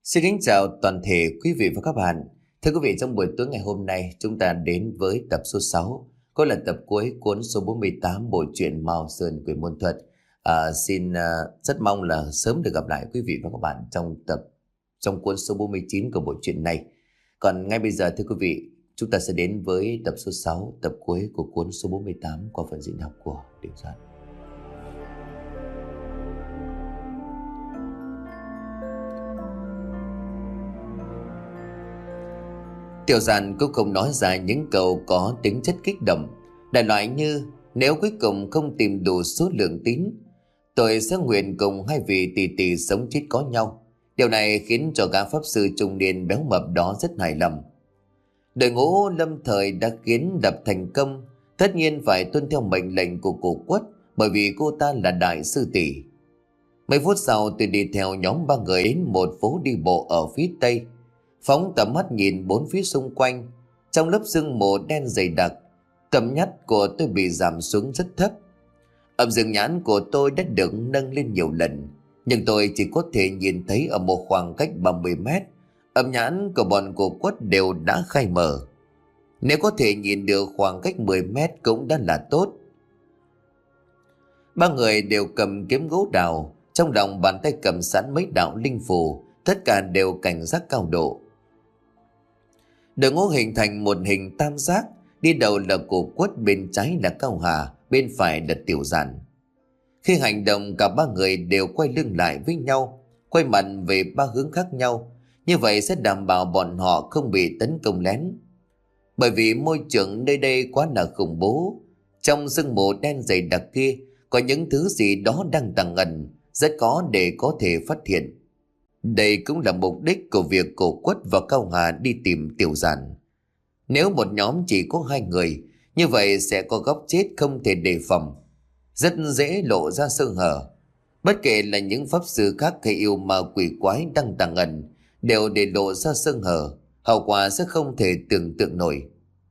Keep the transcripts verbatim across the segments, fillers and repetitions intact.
Xin kính chào toàn thể quý vị và các bạn. Thưa quý vị, trong buổi tối ngày hôm nay chúng ta đến với tập số sáu, có là tập cuối cuốn số bốn mươi tám bộ truyện Mao Sơn Quỷ Môn Thuật. À, xin à, rất mong là sớm được gặp lại quý vị và các bạn trong tập trong cuốn số bốn mươi chín của bộ truyện này. Còn ngay bây giờ thưa quý vị, chúng ta sẽ đến với tập số sáu, tập cuối của cuốn số bốn mươi tám qua phần diễn đọc của Tiểu Doan. Tiểu Giản cũng không nói ra những câu có tính chất kích động, đại loại như nếu cuối cùng không tìm đủ số lượng tín, tôi sẽ nguyện cùng hai vị tỷ tỷ sống chết có nhau. Điều này khiến cho gã pháp sư trung niên béo mập đó rất hài lòng. Đội ngũ lâm thời đã khiến đập thành công, tất nhiên phải tuân theo mệnh lệnh của Cổ Quất, bởi vì cô ta là đại sư tỷ. Mấy phút sau, tôi đi theo nhóm ba người đến một phố đi bộ ở phía tây. Phóng tầm mắt nhìn bốn phía xung quanh, trong lớp sương mù đen dày đặc, tầm mắt của tôi bị giảm xuống rất thấp. Âm dương nhãn của tôi đã được nâng lên nhiều lần, nhưng tôi chỉ có thể nhìn thấy ở một khoảng cách ba mươi mét. Âm nhãn của bọn Cổ Quất đều đã khai mở. Nếu có thể nhìn được khoảng cách mười mét cũng đã là tốt. Ba người đều cầm kiếm gỗ đào, trong lòng bàn tay cầm sẵn mấy đạo linh phù, tất cả đều cảnh giác cao độ. Đội ngũ hình thành một hình tam giác, đi đầu là Cổ Quất, bên trái là Cao Hà, bên phải là Tiểu Giản. Khi hành động, cả ba người đều quay lưng lại với nhau, quay mặt về ba hướng khác nhau. Như vậy sẽ đảm bảo bọn họ không bị tấn công lén. Bởi vì môi trường nơi đây quá là khủng bố. Trong sương mù đen dày đặc kia có những thứ gì đó đang tàng ẩn, rất khó để có thể phát hiện. Đây cũng là mục đích của việc Cổ Quất và Cao Hà đi tìm Tiểu Giản. Nếu một nhóm chỉ có hai người, như vậy sẽ có góc chết không thể đề phòng, rất dễ lộ ra sơ hở. Bất kể là những pháp sư khác hay yêu ma quỷ quái đang tàng ẩn, đều để lộ ra sơ hở, hậu quả sẽ không thể tưởng tượng nổi.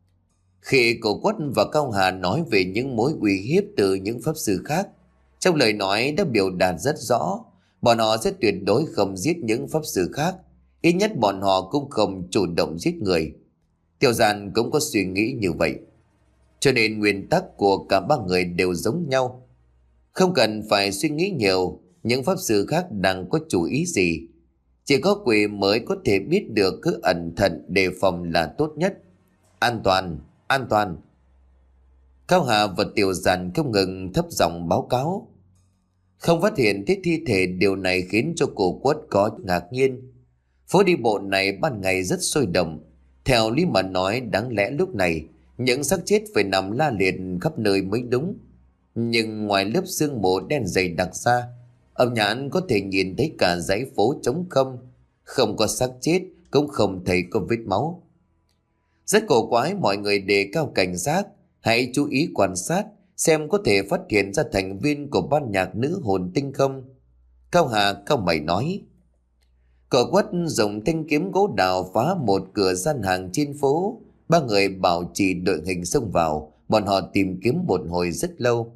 Khi Cổ Quất và Cao Hà nói về những mối uy hiếp từ những pháp sư khác, trong lời nói đã biểu đạt rất rõ, bọn họ sẽ tuyệt đối không giết những pháp sư khác, ít nhất bọn họ cũng không chủ động giết người. Tiểu Giản cũng có suy nghĩ như vậy, cho nên nguyên tắc của cả ba người đều giống nhau. Không cần phải suy nghĩ nhiều những pháp sư khác đang có chủ ý gì. Chỉ có quỷ mới có thể biết được, cứ ẩn thận đề phòng là tốt nhất. An toàn, an toàn. Cao Hà và Tiểu Giản không ngừng thấp giọng báo cáo. Không phát hiện thấy thi thể, điều này khiến cho Cổ Quất có ngạc nhiên. Phố đi bộ này ban ngày rất sôi động. Theo lý mà nói, đáng lẽ lúc này những xác chết phải nằm la liệt khắp nơi mới đúng. Nhưng ngoài lớp sương mù đen dày đặc ra, âm nhãn có thể nhìn thấy cả dãy phố trống không, không có xác chết, cũng không thấy có vết máu. Rất cổ quái, mọi người đề cao cảnh giác, hãy chú ý quan sát xem có thể phát hiện ra thành viên của ban nhạc nữ hồn tinh không. Cao Hà cao mày nói. Cổ Quất dùng thanh kiếm gỗ đào phá một cửa gian hàng trên phố. Ba người bảo trì đội hình xông vào, bọn họ tìm kiếm một hồi rất lâu.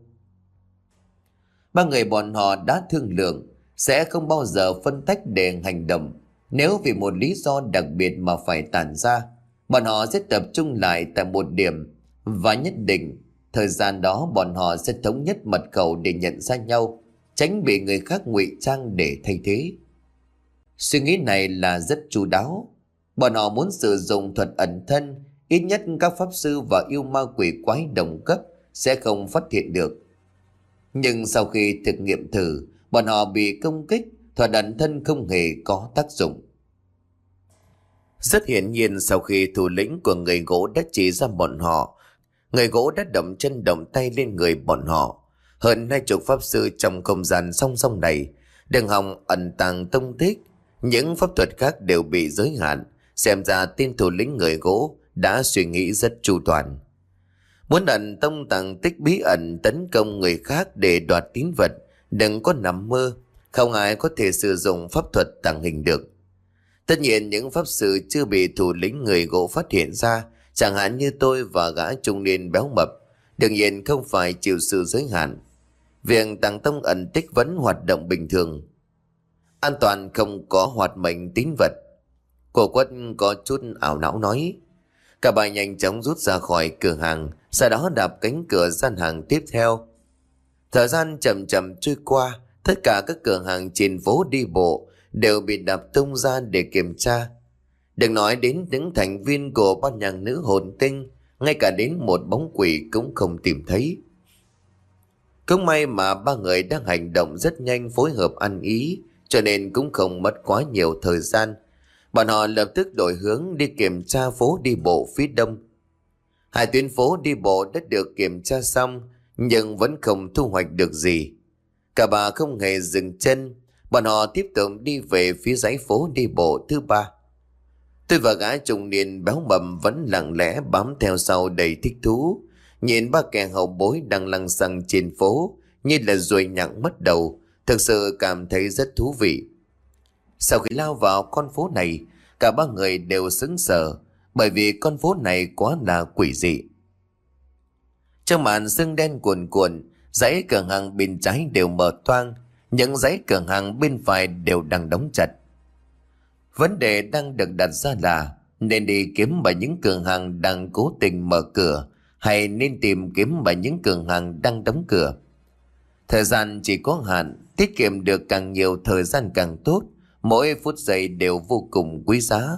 Ba người bọn họ đã thương lượng sẽ không bao giờ phân tách để hành động. Nếu vì một lý do đặc biệt mà phải tản ra, bọn họ sẽ tập trung lại tại một điểm, và nhất định thời gian đó bọn họ sẽ thống nhất mật khẩu để nhận ra nhau, tránh bị người khác ngụy trang để thay thế. Suy nghĩ này là rất chu đáo. Bọn họ muốn sử dụng thuật ẩn thân, ít nhất các pháp sư và yêu ma quỷ quái đồng cấp sẽ không phát hiện được. Nhưng sau khi thực nghiệm thử, bọn họ bị công kích, thuật ẩn thân không hề có tác dụng. Rất hiển nhiên, sau khi thủ lĩnh của người gỗ đã chỉ ra bọn họ, người gỗ đã động chân động tay lên người bọn họ. Hơn hai chục pháp sư trong không gian song song này, đừng hòng ẩn tàng tông tích. Những pháp thuật khác đều bị giới hạn. Xem ra tên thủ lĩnh người gỗ đã suy nghĩ rất chu toàn. Muốn ẩn tông tàng tích bí ẩn tấn công người khác để đoạt tín vật, đừng có nằm mơ. Không ai có thể sử dụng pháp thuật tàng hình được. Tất nhiên những pháp sư chưa bị thủ lĩnh người gỗ phát hiện ra, chẳng hạn như tôi và gã trung niên béo mập, đương nhiên không phải chịu sự giới hạn. Việc tàng tông ẩn tích vẫn hoạt động bình thường. An toàn không có hoạt mệnh tín vật. Cô Quất có chút ảo não nói. Cả ba nhanh chóng rút ra khỏi cửa hàng, sau đó đạp cánh cửa gian hàng tiếp theo. Thời gian chậm chậm trôi qua, tất cả các cửa hàng trên phố đi bộ đều bị đạp tung ra để kiểm tra. Đừng nói đến những thành viên của ban nhạc nữ hồn tinh, ngay cả đến một bóng quỷ cũng không tìm thấy. Cũng may mà ba người đang hành động rất nhanh, phối hợp ăn ý, cho nên cũng không mất quá nhiều thời gian. Bọn họ lập tức đổi hướng đi kiểm tra phố đi bộ phía đông. Hai tuyến phố đi bộ đã được kiểm tra xong, nhưng vẫn không thu hoạch được gì. Cả ba không hề dừng chân, bọn họ tiếp tục đi về phía dãy phố đi bộ thứ ba. Tôi và gã trung niên béo mập vẫn lặng lẽ bám theo sau đầy thích thú, nhìn ba kẻ hậu bối đang lăng xăng trên phố như là ruồi nhặng mất đầu, thực sự cảm thấy rất thú vị. Sau khi lao vào con phố này, cả ba người đều sững sờ, bởi vì con phố này quá là quỷ dị. Trong màn sương đen cuồn cuộn, dãy cửa hàng bên trái đều mở toang, những dãy cửa hàng bên phải đều đang đóng chặt. Vấn đề đang được đặt ra là nên đi kiếm vào những cửa hàng đang cố tình mở cửa, hay nên tìm kiếm vào những cửa hàng đang đóng cửa. Thời gian chỉ có hạn, tiết kiệm được càng nhiều thời gian càng tốt, mỗi phút giây đều vô cùng quý giá.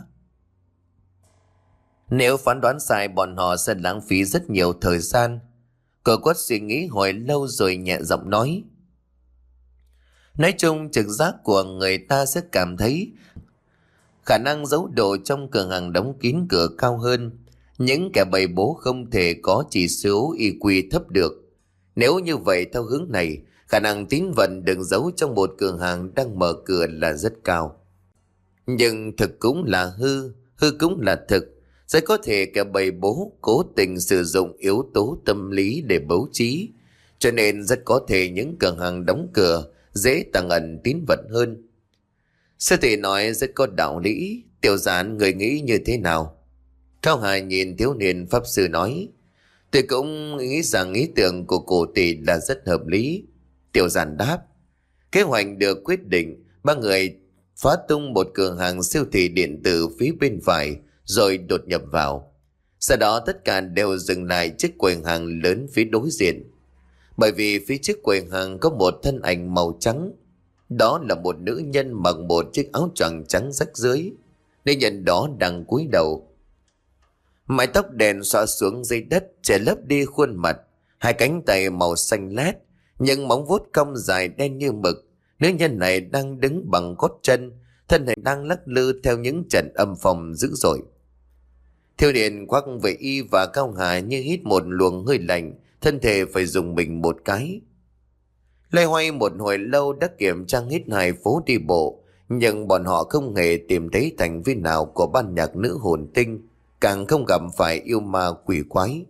Nếu phán đoán sai, bọn họ sẽ lãng phí rất nhiều thời gian. Cậu Quất suy nghĩ hồi lâu rồi nhẹ giọng nói. Nói chung trực giác của người ta sẽ cảm thấy khả năng giấu đồ trong cửa hàng đóng kín cửa cao hơn. Những kẻ bày bố không thể có chỉ số i kiu thấp được. Nếu như vậy, theo hướng này, khả năng tín vật được giấu trong một cửa hàng đang mở cửa là rất cao. Nhưng thực cũng là hư, hư cũng là thực. Sẽ có thể kẻ bày bố cố tình sử dụng yếu tố tâm lý để bố trí, cho nên rất có thể những cửa hàng đóng cửa dễ tàng ẩn tín vật hơn. Sư tỷ nói rất có đạo lý. Tiểu Giản, người nghĩ như thế nào? Cao Hà nhìn thiếu niên pháp sư nói. Tôi cũng nghĩ rằng ý tưởng của cô tỷ là rất hợp lý. Tiểu Giản đáp. Kế hoạch được quyết định, ba người phá tung một cửa hàng siêu thị điện tử phía bên phải, rồi đột nhập vào. Sau đó tất cả đều dừng lại trước quầy hàng lớn phía đối diện. Bởi vì phía trước quầy hàng có một thân ảnh màu trắng. Đó là một nữ nhân mặc một chiếc áo choàng trắng rách rưới. Nữ nhân đó đang cúi đầu, mái tóc đen xõa xuống dưới đất che lấp đi khuôn mặt, hai cánh tay màu xanh lét, những móng vuốt cong dài đen như mực. Nữ nhân này đang đứng bằng gót chân, thân hình đang lắc lư theo những trận âm phong dữ dội. Thiếu niên khoác về y và Cao Hà như hít một luồng hơi lạnh, thân thể phải dùng mình một cái. Loay hoay một hồi lâu đã kiểm tra hết hai phố đi bộ, nhưng bọn họ không hề tìm thấy thành viên nào của ban nhạc nữ hồn tinh, càng không gặp phải yêu ma quỷ quái.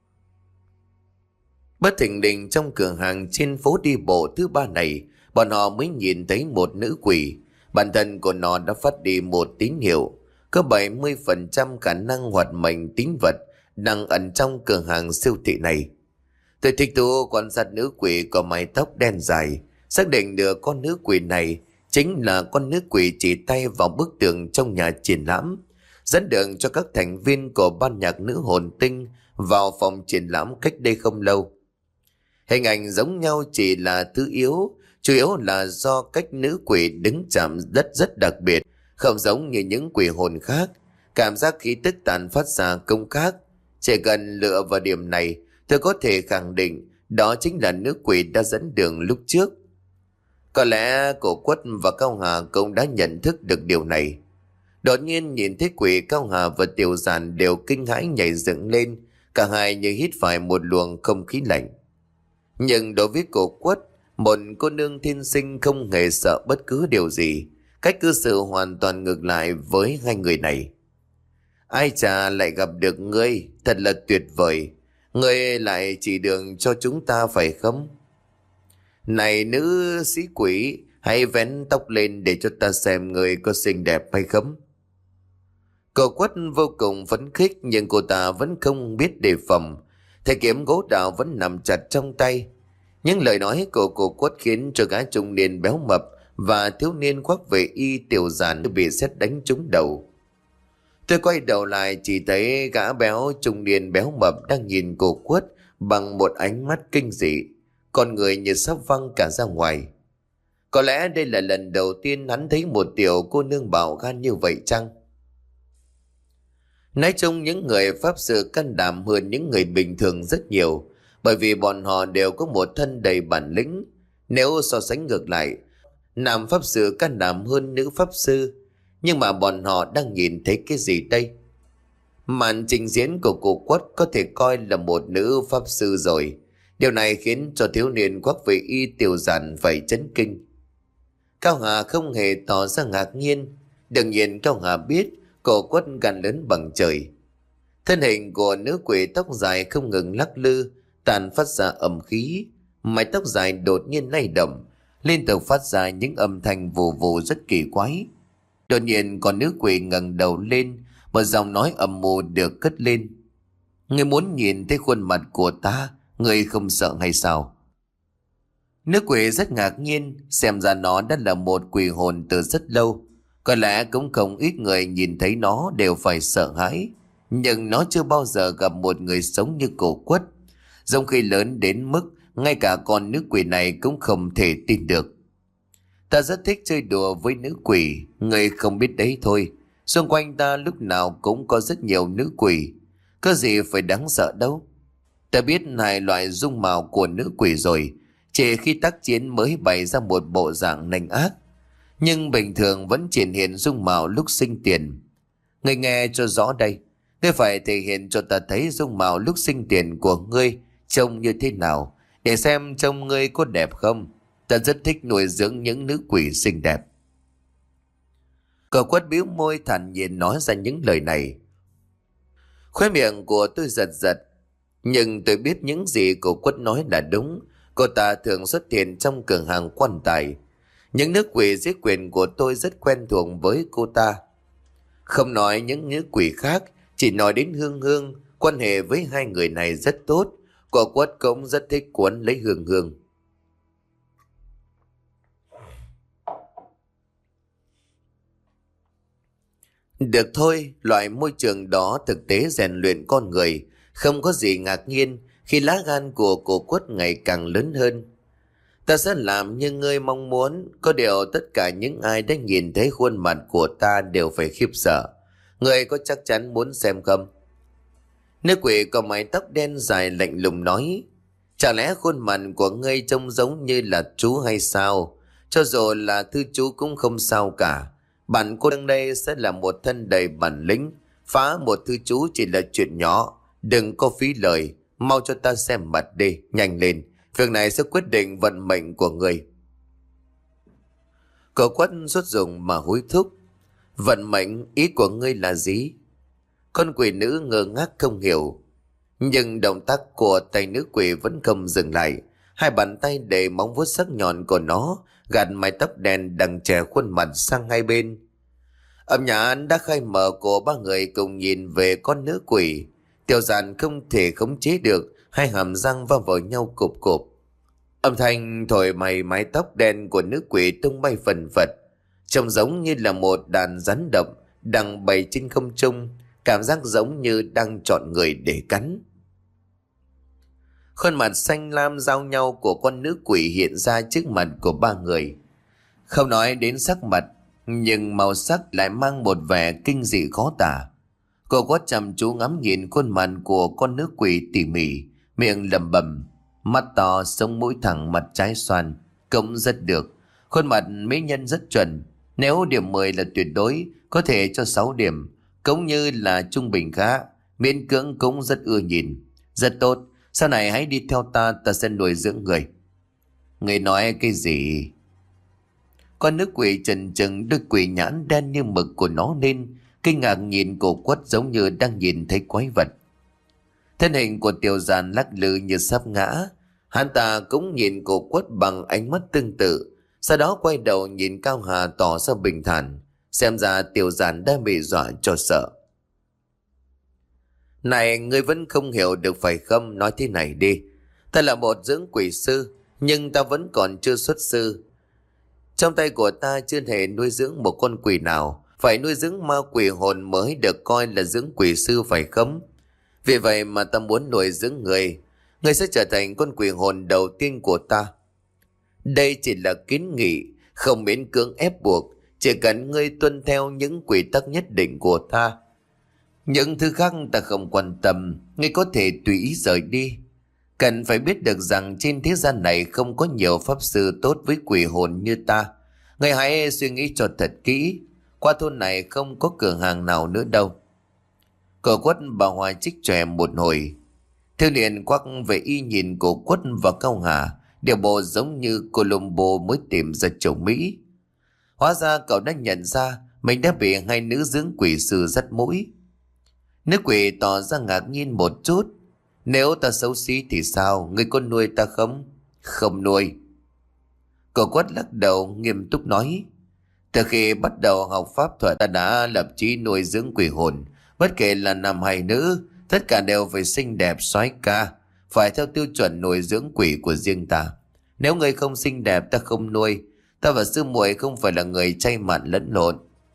Bất thình lình trong cửa hàng trên phố đi bộ thứ ba này, bọn họ mới nhìn thấy một nữ quỷ. Bản thân của nó đã phát đi một tín hiệu, có bảy mươi phần trăm khả năng hoạt mệnh tín vật đang ẩn trong cửa hàng siêu thị này. Tôi thích thú quan sát nữ quỷ có mái tóc đen dài, xác định được con nữ quỷ này chính là con nữ quỷ chỉ tay vào bức tường trong nhà triển lãm, dẫn đường cho các thành viên của ban nhạc nữ hồn tinh vào phòng triển lãm cách đây không lâu. Hình ảnh giống nhau chỉ là thứ yếu, chủ yếu là do cách nữ quỷ đứng chạm đất rất đặc biệt, không giống như những quỷ hồn khác. Cảm giác khí tức tàn phát ra không khác. Chỉ cần lựa vào điểm này, tôi có thể khẳng định đó chính là nữ quỷ đã dẫn đường lúc trước. Có lẽ Cổ Quất và Cao Hà cũng đã nhận thức được điều này. Đột nhiên nhìn thấy quỷ, Cao Hà và Tiểu Giản đều kinh hãi nhảy dựng lên, cả hai như hít phải một luồng không khí lạnh. Nhưng đối với Cổ Quất, một cô nương thiên sinh không hề sợ bất cứ điều gì, cách cư xử hoàn toàn ngược lại với hai người này. Ai chà, lại gặp được ngươi, thật là tuyệt vời. Ngươi lại chỉ đường cho chúng ta phải không? Này nữ sĩ quỷ, hãy vén tóc lên để cho ta xem ngươi có xinh đẹp hay không. Cô Quất vô cùng phấn khích, nhưng cô ta vẫn không biết đề phòng. Thanh kiếm gỗ đào vẫn nằm chặt trong tay. Những lời nói của cô Quất khiến cho gã trung niên béo mập và thiếu niên khoác về y tiểu giản bị sét đánh trúng đầu. Tôi quay đầu lại chỉ thấy gã béo trung niên béo mập đang nhìn cô Quất bằng một ánh mắt kinh dị, con người như sắp văng cả ra ngoài. Có lẽ đây là lần đầu tiên hắn thấy một tiểu cô nương bạo gan như vậy chăng? Nói chung những người pháp sư can đảm hơn những người bình thường rất nhiều, bởi vì bọn họ đều có một thân đầy bản lĩnh. Nếu so sánh ngược lại, nam pháp sư can đảm hơn nữ pháp sư. Nhưng mà bọn họ đang nhìn thấy cái gì đây? Màn trình diễn của cô Quất có thể coi là một nữ pháp sư rồi. Điều này khiến cho thiếu niên khoác về y tiểu giản phải chấn kinh. Cao Hà không hề tỏ ra ngạc nhiên. Đương nhiên Cao Hà biết cô Quất gan lớn bằng trời. Thân hình của nữ quỷ tóc dài không ngừng lắc lư, tàn phát ra âm khí. Mái tóc dài đột nhiên lay động, liên tục phát ra những âm thanh vù vù rất kỳ quái. Đột nhiên con nữ quỷ ngẩng đầu lên, một giọng nói âm mưu được cất lên. Người muốn nhìn thấy khuôn mặt của ta, người không sợ hay sao? Nữ quỷ rất ngạc nhiên, xem ra nó đã là một quỷ hồn từ rất lâu. Có lẽ cũng không ít người nhìn thấy nó đều phải sợ hãi. Nhưng nó chưa bao giờ gặp một người sống như cô Quất. Giống khi lớn đến mức ngay cả con nữ quỷ này cũng không thể tin được. Ta rất thích chơi đùa với nữ quỷ, người không biết đấy thôi. Xung quanh ta lúc nào cũng có rất nhiều nữ quỷ, có gì phải đáng sợ đâu. Ta biết hai loại dung mạo của nữ quỷ rồi, chỉ khi tác chiến mới bày ra một bộ dạng nanh ác, nhưng bình thường vẫn triển hiện dung mạo lúc sinh tiền. Người nghe cho rõ đây, ngươi phải thể hiện cho ta thấy dung mạo lúc sinh tiền của ngươi trông như thế nào, để xem trông ngươi có đẹp không. Ta rất thích nuôi dưỡng những nữ quỷ xinh đẹp. Cậu Quất bĩu môi thản nhiên nói ra những lời này. Khóe miệng của tôi giật giật, nhưng tôi biết những gì cậu Quất nói là đúng. Cô ta thường xuất hiện trong cửa hàng quan tài. Những nữ quỷ dưới quyền của tôi rất quen thuộc với cô ta. Không nói những nữ quỷ khác, chỉ nói đến Hương Hương, quan hệ với hai người này rất tốt. Cậu Quất cũng rất thích cuốn lấy Hương Hương. Được thôi, loại môi trường đó thực tế rèn luyện con người, không có gì ngạc nhiên khi lá gan của cô Quất ngày càng lớn hơn. Ta sẽ làm như ngươi mong muốn, có điều tất cả những ai đã nhìn thấy khuôn mặt của ta đều phải khiếp sợ. Ngươi có chắc chắn muốn xem không? Nữ quỷ có mái tóc đen dài lạnh lùng nói, chả lẽ khuôn mặt của ngươi trông giống như là chú hay sao? Cho dù là thư chú cũng không sao cả. Bạn cô đằng đây sẽ là một thân đầy bản lĩnh, phá một thư chú chỉ là chuyện nhỏ. Đừng có phí lời, mau cho ta xem mặt đi, nhanh lên. Việc này sẽ quyết định vận mệnh của người. Cậu Quất xuất dụng mà hối thúc. Vận mệnh, ý của ngươi là gì? Con quỷ nữ ngơ ngác không hiểu. Nhưng động tác của tay nữ quỷ vẫn không dừng lại. Hai bàn tay để móng vuốt sắc nhọn của nó gạt mái tóc đen đằng che khuôn mặt sang hai bên. Âm nhạc đã khai mở của ba người cùng nhìn về con nữ quỷ. Tiểu Giản không thể khống chế được, hai hàm răng va vào nhau cộp cộp. Âm thanh thổi mày mái tóc đen của nữ quỷ tung bay phần phật, trông giống như là một đàn rắn độc đang bay trên không trung, cảm giác giống như đang chọn người để cắn. Khuôn mặt xanh lam giao nhau của con nữ quỷ hiện ra trước mặt của ba người. Không nói đến sắc mặt, nhưng màu sắc lại mang một vẻ kinh dị khó tả. Cô có chăm chú ngắm nhìn khuôn mặt của con nữ quỷ tỉ mỉ, miệng lẩm bẩm, mắt to, sống mũi thẳng, mặt trái xoan, cũng rất được. Khuôn mặt mỹ nhân rất chuẩn, nếu điểm mười là tuyệt đối, có thể cho sáu điểm, cũng như là trung bình khá, miễn cưỡng cũng rất ưa nhìn. Rất tốt, sau này hãy đi theo ta, ta sẽ nuôi dưỡng người. Người nói cái gì? Con nữ quỷ chần chừng đôi quỷ nhãn đen như mực của nó lên, kinh ngạc nhìn cô Quất giống như đang nhìn thấy quái vật. Thân hình của Tiểu Giản lắc lư như sắp ngã. Hắn ta cũng nhìn cô Quất bằng ánh mắt tương tự, sau đó quay đầu nhìn Cao Hà tỏ ra bình thản. Xem ra Tiểu Giản đã bị dọa cho sợ. Này, ngươi vẫn không hiểu được phải không? Nói thế này đi, ta là một dưỡng quỷ sư, nhưng ta vẫn còn chưa xuất sư. Trong tay của ta chưa hề nuôi dưỡng một con quỷ nào. Phải nuôi dưỡng ma quỷ hồn mới được coi là dưỡng quỷ sư phải không? Vì vậy mà ta muốn nuôi dưỡng người. Người sẽ trở thành con quỷ hồn đầu tiên của ta. Đây chỉ là kiến nghị, không miễn cưỡng ép buộc. Chỉ cần ngươi tuân theo những quy tắc nhất định của ta. Những thứ khác ta không quan tâm. Ngươi có thể tùy ý rời đi. Cần phải biết được rằng trên thế gian này không có nhiều pháp sư tốt với quỷ hồn như ta. Ngươi hãy suy nghĩ cho thật kỹ. Qua thôn này không có cửa hàng nào nữa đâu. Cổ Quất bà Hoa trích chòe một hồi. Thiếu niên quắc về y nhìn Cổ Quất và Cao Hà, đều bộ giống như Colombo mới tìm ra châu Mỹ. Hóa ra cậu đã nhận ra mình đã bị hai nữ dưỡng quỷ sư dắt mũi. Nữ quỷ tỏ ra ngạc nhiên một chút. Nếu ta xấu xí thì sao? Ngươi có nuôi ta không? Không nuôi. Cổ Quất lắc đầu nghiêm túc nói. Từ khi bắt đầu học pháp thuật, ta đã lập chí nuôi dưỡng quỷ hồn. Bất kể là nam hay nữ, tất cả đều phải xinh đẹp soái ca, phải theo tiêu chuẩn nuôi dưỡng quỷ của riêng ta. Nếu người không xinh đẹp ta không nuôi. Ta và sư muội không phải là người chay mặn lẫn lộn.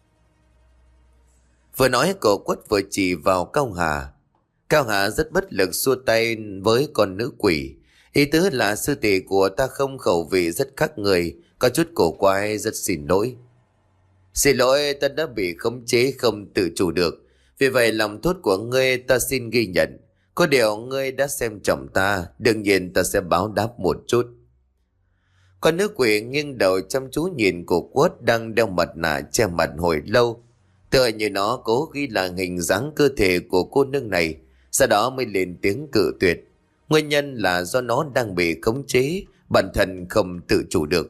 Vừa nói Cổ Quất vừa chỉ vào Cao Hà. Cao Hà rất bất lực xua tay với con nữ quỷ. Ý tứ là sư tỷ của ta không khẩu vị rất khác người, có chút cổ quái, rất xin lỗi. Xin lỗi, ta đã bị khống chế không tự chủ được. Vì vậy lòng tốt của ngươi ta xin ghi nhận. Có điều ngươi đã xem trọng ta, đương nhiên ta sẽ báo đáp một chút. Con nữ quỷ nghiêng đầu chăm chú nhìn Cổ Quất đang đeo mặt nạ che mặt hồi lâu. Tựa như nó cố ghi lại hình dáng cơ thể của cô nương này, sau đó mới lên tiếng cự tuyệt. Nguyên nhân là do nó đang bị khống chế, bản thân không tự chủ được.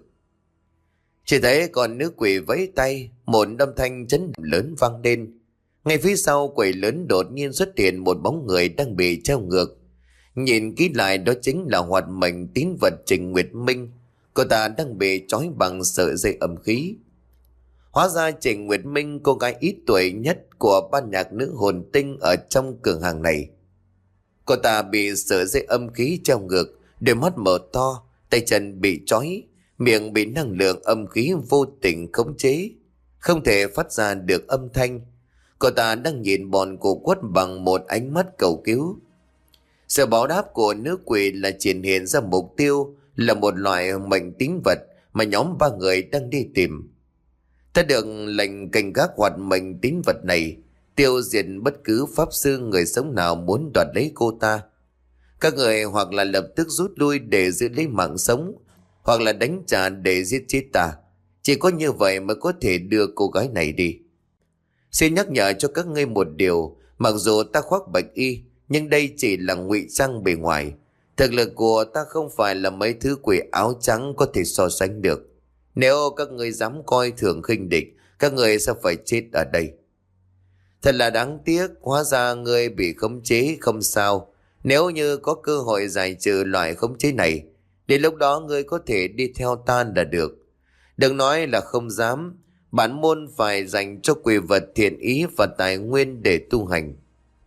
Chỉ thấy con nữ quỷ vẫy tay, một âm thanh chấn động lớn vang lên. Ngay phía sau quầy lớn đột nhiên xuất hiện một bóng người đang bị treo ngược. Nhìn kỹ lại đó chính là hoạt mệnh tín vật Trình Nguyệt Minh. Cô ta đang bị trói bằng sợi dây âm khí. Hóa ra Trình Nguyệt Minh, cô gái ít tuổi nhất của ban nhạc nữ hồn tinh ở trong cửa hàng này. Cô ta bị sợi dây âm khí treo ngược, đôi mắt mở to, tay chân bị trói, miệng bị năng lượng âm khí vô tình khống chế, không thể phát ra được âm thanh. Cô ta đang nhìn bọn Cổ Quất bằng một ánh mắt cầu cứu. Sự báo đáp của nữ quỷ là triển hiện ra mục tiêu là một loại mệnh tín vật mà nhóm ba người đang đi tìm. Ta được lệnh canh gác hoạt mệnh tín vật này, tiêu diệt bất cứ pháp sư người sống nào muốn đoạt lấy cô ta. Các người hoặc là lập tức rút lui để giữ lấy mạng sống, hoặc là đánh trả để giết chết ta. Chỉ có như vậy mới có thể đưa cô gái này đi. Xin nhắc nhở cho các ngươi một điều, mặc dù ta khoác bạch y, nhưng đây chỉ là ngụy trang bề ngoài. Thực lực của ta không phải là mấy thứ quỷ áo trắng có thể so sánh được. Nếu các ngươi dám coi thường khinh địch, các ngươi sẽ phải chết ở đây. Thật là đáng tiếc, hóa ra ngươi bị khống chế không sao. Nếu như có cơ hội giải trừ loại khống chế này, đến lúc đó ngươi có thể đi theo ta là được. Đừng nói là không dám, bản môn phải dành cho quỷ vật thiện ý và tài nguyên để tu hành.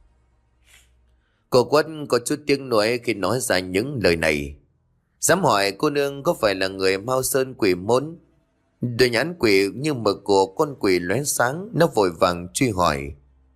Cổ Quất có chút tiếng nuối khi nói ra những lời này. Dám hỏi cô nương có phải là người Mao Sơn Quỷ Môn? Đôi nhãn quỷ như mực của con quỷ lóe sáng, nó vội vàng truy hỏi.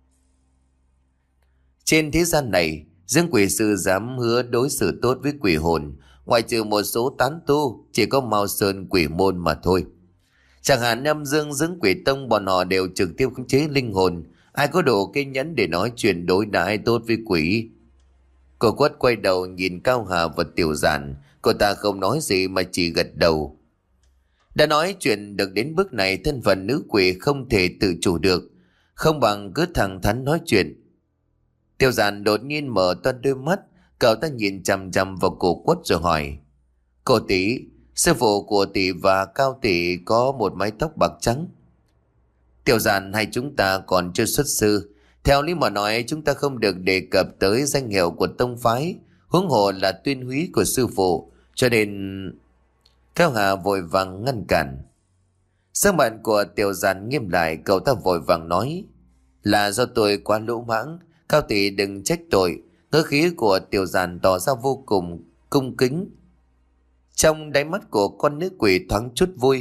Trên thế gian này, riêng quỷ sư dám hứa đối xử tốt với quỷ hồn, ngoại trừ một số tán tu, chỉ có Mao Sơn Quỷ Môn mà thôi. Chẳng hạn Nam Dương dưỡng quỷ tông, bọn họ đều trực tiếp khống chế linh hồn. Ai có đủ kiên nhẫn để nói chuyện đối đãi tốt với quỷ? Cô Quất quay đầu nhìn Cao Hà và Tiểu Giản. Cô ta không nói gì mà chỉ gật đầu. Đã nói chuyện được đến bước này, thân phận nữ quỷ không thể tự chủ được, không bằng cứ thẳng thắn nói chuyện. Tiểu Giản đột nhiên mở to đôi mắt, cậu ta nhìn chằm chằm vào Cổ Quất rồi hỏi. Cô tỷ, sư phụ của tỷ và Cao tỷ có một mái tóc bạc trắng. Tiểu Giản, hay chúng ta còn chưa xuất sư. Theo lý mà nói, chúng ta không được đề cập tới danh hiệu của tông phái, huống hồ là tuyên húy của sư phụ, cho nên... Cao Hà vội vàng ngăn cản. Sắc mặt của Tiểu Giản nghiêm lại, cậu ta vội vàng nói. Là do tôi quá lỗ mãng, Cao tỷ đừng trách tội. Ngữ khí của Tiểu Giản tỏ ra vô cùng cung kính. Trong đáy mắt của con nữ quỷ thoáng chút vui,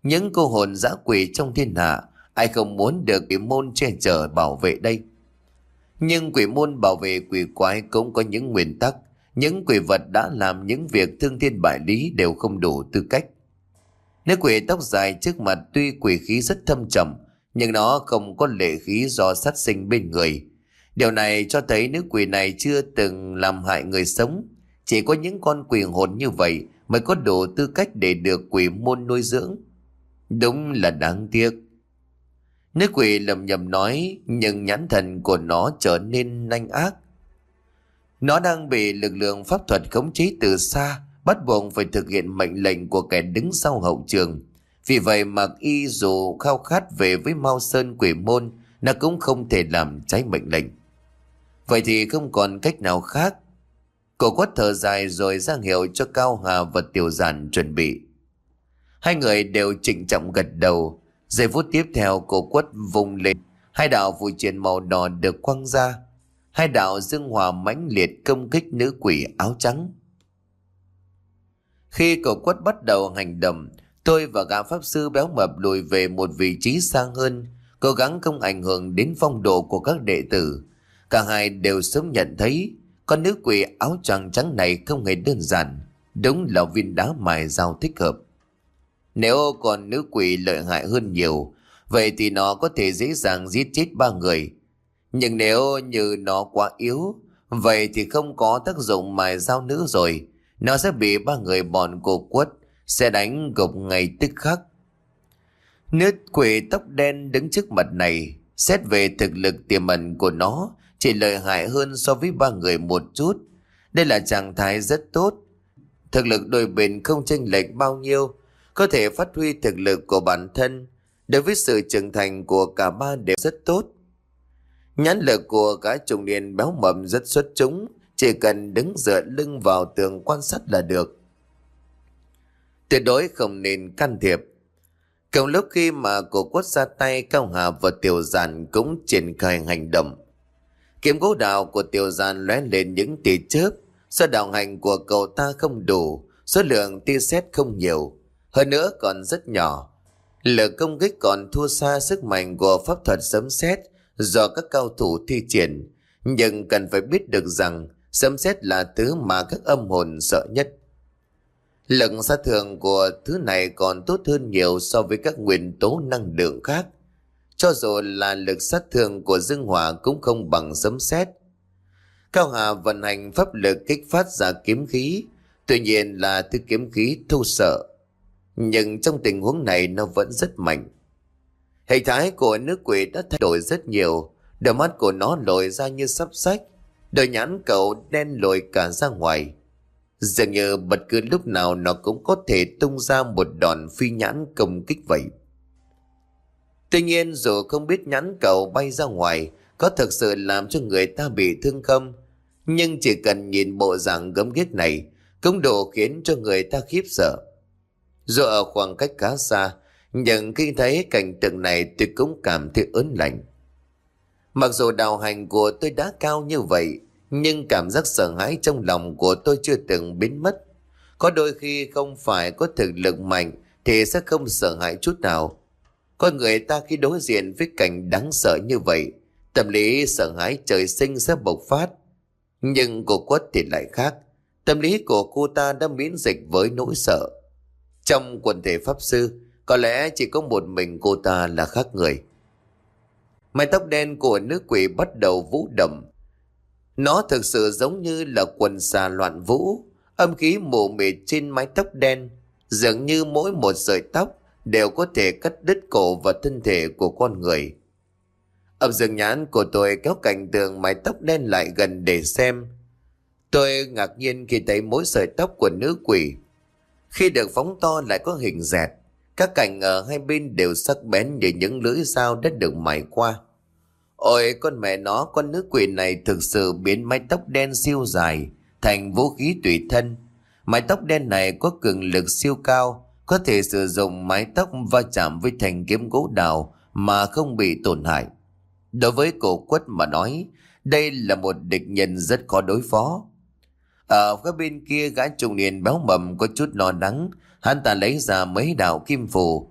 Những cô hồn dã quỷ trong thiên hạ, ai không muốn được quỷ môn che chở bảo vệ đây. Nhưng quỷ môn bảo vệ quỷ quái cũng có những nguyên tắc. Những quỷ vật đã làm những việc thương thiên bại lý đều không đủ tư cách. Nữ quỷ tóc dài trước mặt tuy quỷ khí rất thâm trầm, nhưng nó không có lệ khí do sát sinh bên người. Điều này cho thấy nữ quỷ này chưa từng làm hại người sống. Chỉ có những con quỷ hồn như vậy mới có đủ tư cách để được quỷ môn nuôi dưỡng. Đúng là đáng tiếc. Nữ quỷ lầm nhầm nói, nhưng nhãn thần của nó trở nên nanh ác. Nó đang bị lực lượng pháp thuật khống chế từ xa, bắt buộc phải thực hiện mệnh lệnh của kẻ đứng sau hậu trường. Vì vậy mà y dù khao khát về với Mao Sơn quỷ môn, nó cũng không thể làm trái mệnh lệnh. Vậy thì không còn cách nào khác. Cổ Quất thở dài rồi ra hiệu cho Cao Hà và Tiểu Giản chuẩn bị. Hai người đều trịnh trọng gật đầu. Giây phút tiếp theo, Cổ Quất vùng lên, hai đạo phù triện màu đỏ được quăng ra. Hai đạo dương hỏa mãnh liệt công kích nữ quỷ áo trắng. Khi Cổ Quất bắt đầu hành động, tôi và gã pháp sư béo mập lùi về một vị trí xa hơn, cố gắng không ảnh hưởng đến phong độ của các đệ tử. Cả hai đều sớm nhận thấy con nữ quỷ áo choàng trắng này không hề đơn giản, đúng là viên đá mài dao thích hợp. Nếu con nữ quỷ lợi hại hơn nhiều, vậy thì nó có thể dễ dàng giết chết ba người. Nhưng nếu như nó quá yếu, vậy thì không có tác dụng mài dao nữa rồi. Nó sẽ bị ba người bọn Cổ Quất sẽ đánh gục ngay tức khắc. Nữ quỷ tóc đen đứng trước mặt này, xét về thực lực tiềm ẩn của nó, chỉ lợi hại hơn so với ba người một chút. Đây là trạng thái rất tốt. Thực lực đôi bên không chênh lệch bao nhiêu, có thể phát huy thực lực của bản thân. Đối với sự trưởng thành của cả ba đều rất tốt. Nhãn lực của gã trung niên béo mập rất xuất chúng, chỉ cần đứng dựa lưng vào tường quan sát là được. Tuyệt đối không nên can thiệp. Cùng lúc khi mà Cổ Quất ra tay, Cao Hà và Tiểu Giản cũng triển khai hành động. Kiếm gỗ đào của Tiểu Giản lóe lên những tia chớp. Do đạo hành của cậu ta không đủ, số lượng tia sét không nhiều, hơn nữa còn rất nhỏ. Lực công kích còn thua xa sức mạnh của pháp thuật sấm sét do các cao thủ thi triển. Nhưng cần phải biết được rằng sấm sét là thứ mà các âm hồn sợ nhất. Lực sát thương của thứ này còn tốt hơn nhiều so với các nguyên tố năng lượng khác. Cho dù là lực sát thương của dương hỏa cũng không bằng sấm sét. Cao Hà vận hành pháp lực kích phát ra kiếm khí, tuy nhiên là thứ kiếm khí thô sợ. Nhưng trong tình huống này nó vẫn rất mạnh. Hình thái của nữ quỷ đã thay đổi rất nhiều. Đôi mắt của nó lồi ra như sắp sách, đôi nhãn cậu đen lồi cả ra ngoài. Dường như bất cứ lúc nào nó cũng có thể tung ra một đòn phi nhãn công kích vậy. Tuy nhiên dù không biết nhãn cậu bay ra ngoài có thực sự làm cho người ta bị thương không, nhưng chỉ cần nhìn bộ dạng gớm ghiếc này cũng đủ khiến cho người ta khiếp sợ. Dù ở khoảng cách khá xa, nhưng khi thấy cảnh tượng này tôi cũng cảm thấy ớn lạnh. Mặc dù đạo hành của tôi đã cao như vậy, nhưng cảm giác sợ hãi trong lòng của tôi chưa từng biến mất. Có đôi khi không phải có thực lực mạnh thì sẽ không sợ hãi chút nào. Con người ta khi đối diện với cảnh đáng sợ như vậy, tâm lý sợ hãi trời sinh sẽ bộc phát. Nhưng cô Quất thì lại khác. Tâm lý của cô ta đã miễn dịch với nỗi sợ. Trong quần thể pháp sư, có lẽ chỉ có một mình cô ta là khác người. Mái tóc đen của nữ quỷ bắt đầu vũ động. Nó thực sự giống như là quần xà loạn vũ. Âm khí mù mịt trên mái tóc đen, dường như mỗi một sợi tóc đều có thể cắt đứt cổ và thân thể của con người. Âm dương nhãn của tôi kéo cạnh tường mái tóc đen lại gần để xem. Tôi ngạc nhiên khi thấy mỗi sợi tóc của nữ quỷ, khi được phóng to lại có hình dẹt. Các cành ở hai bên đều sắc bén như những lưỡi dao đã được mài qua. Ôi con mẹ nó, con nữ quỷ này thực sự biến mái tóc đen siêu dài thành vũ khí tùy thân. Mái tóc đen này có cường lực siêu cao, có thể sử dụng mái tóc va chạm với thanh kiếm gỗ đào mà không bị tổn hại. Đối với Cổ Quất mà nói, đây là một địch nhân rất khó đối phó. Ở phía bên kia, gã trung niên béo mầm có chút lo lắng. Hắn ta lấy ra mấy đạo kim phù.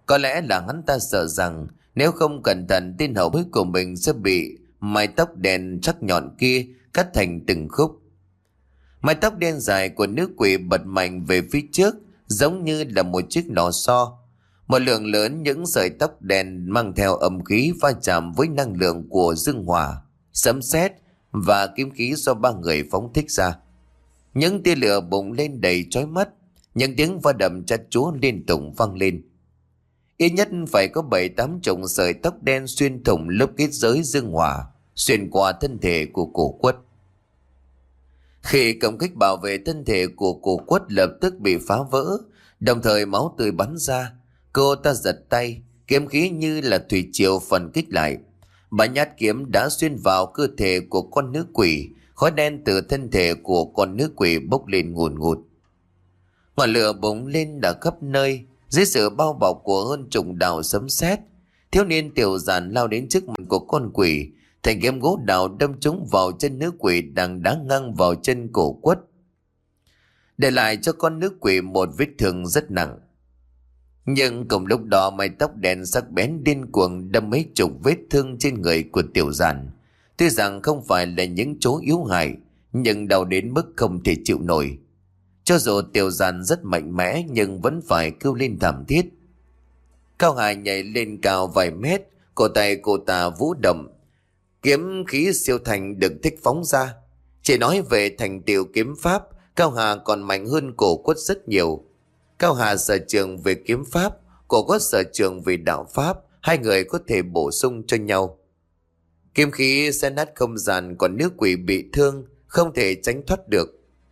Có lẽ là hắn ta sợ rằng nếu không cẩn thận tên hậu bối của mình sẽ bị mái tóc đen sắc nhọn kia cắt thành từng khúc. Mái tóc đen dài của nữ quỷ bật mạnh về phía trước, giống như là một chiếc lò xo. Một lượng lớn những sợi tóc đen mang theo âm khí va chạm với năng lượng của dương hỏa, sấm sét và kiếm khí do ba người phóng thích ra. Những tia lửa bùng lên đầy chói mắt, những tiếng va đập chát chúa liên tục vang lên. Ít nhất phải có bảy tám chục sợi tóc đen xuyên thủng lớp kết giới dương hỏa, xuyên qua thân thể của cổ quất. Khi công kích bảo vệ thân thể của cổ quất lập tức bị phá vỡ, đồng thời máu tươi bắn ra, cô ta giật tay, kiếm khí như là thủy triều phần kích lại. Ba nhát kiếm đã xuyên vào cơ thể của con nữ quỷ, khói đen từ thân thể của con nữ quỷ bốc lên ngùn ngụt. Ngọn lửa bùng lên đã khắp nơi, dưới sự bao bọc của hơn chục đạo sấm sét. Thiếu niên Tiểu Giản lao đến trước mặt của con quỷ, thanh kiếm gỗ đào đâm trúng vào chân nữ quỷ đang đá ngang vào chân cổ quất, để lại cho con nữ quỷ một vết thương rất nặng. Nhưng cùng lúc đó mái tóc đen sắc bén điên cuồng đâm mấy chục vết thương trên người của Tiểu Giản. Tuy rằng không phải là những chỗ yếu hại, nhưng đau đến mức không thể chịu nổi. Cho dù Tiểu Giản rất mạnh mẽ nhưng vẫn phải kêu lên thảm thiết. Cao Hà nhảy lên cao vài mét, cổ tay cô ta vũ động, kiếm khí siêu thành được thích phóng ra. Chỉ nói về thành tựu kiếm pháp, Cao Hà còn mạnh hơn cổ quất rất nhiều. Cao Hà sở trường về kiếm pháp, cổ quất sở trường về đạo pháp, hai người có thể bổ sung cho nhau. Kiếm khí xé nát không gian, còn nữ quỷ bị thương không thể tránh thoát được.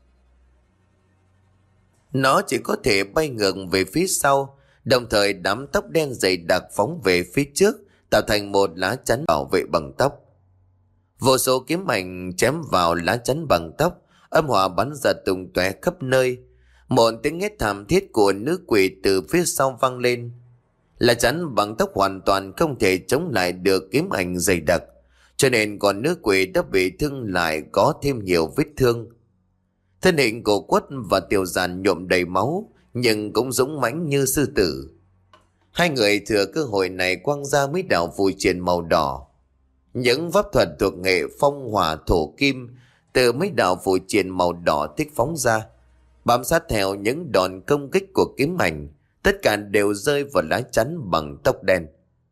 Nó chỉ có thể bay ngược về phía sau, đồng thời đám tóc đen dày đặc phóng về phía trước, tạo thành một lá chắn bảo vệ bằng tóc. Vô số kiếm ảnh chém vào lá chắn bằng tóc, âm hỏa bắn ra tung tóe khắp nơi. Một tiếng hét thảm thiết của nữ quỷ từ phía sau vang lên. Lá chắn bằng tóc hoàn toàn không thể chống lại được kiếm ảnh dày đặc, cho nên con nữ quỷ đã bị thương lại có thêm nhiều vết thương. Thân hình của Quất và Tiểu Giản nhuộm đầy máu, nhưng cũng dũng mãnh như sư tử. Hai người thừa cơ hội này quăng ra mấy đạo phù triện màu đỏ. Những pháp thuật thuộc nghệ phong hỏa thổ kim từ mấy đạo phù triện màu đỏ thích phóng ra, bám sát theo những đòn công kích của kiếm ảnh, tất cả đều rơi vào lá chắn bằng tóc đen.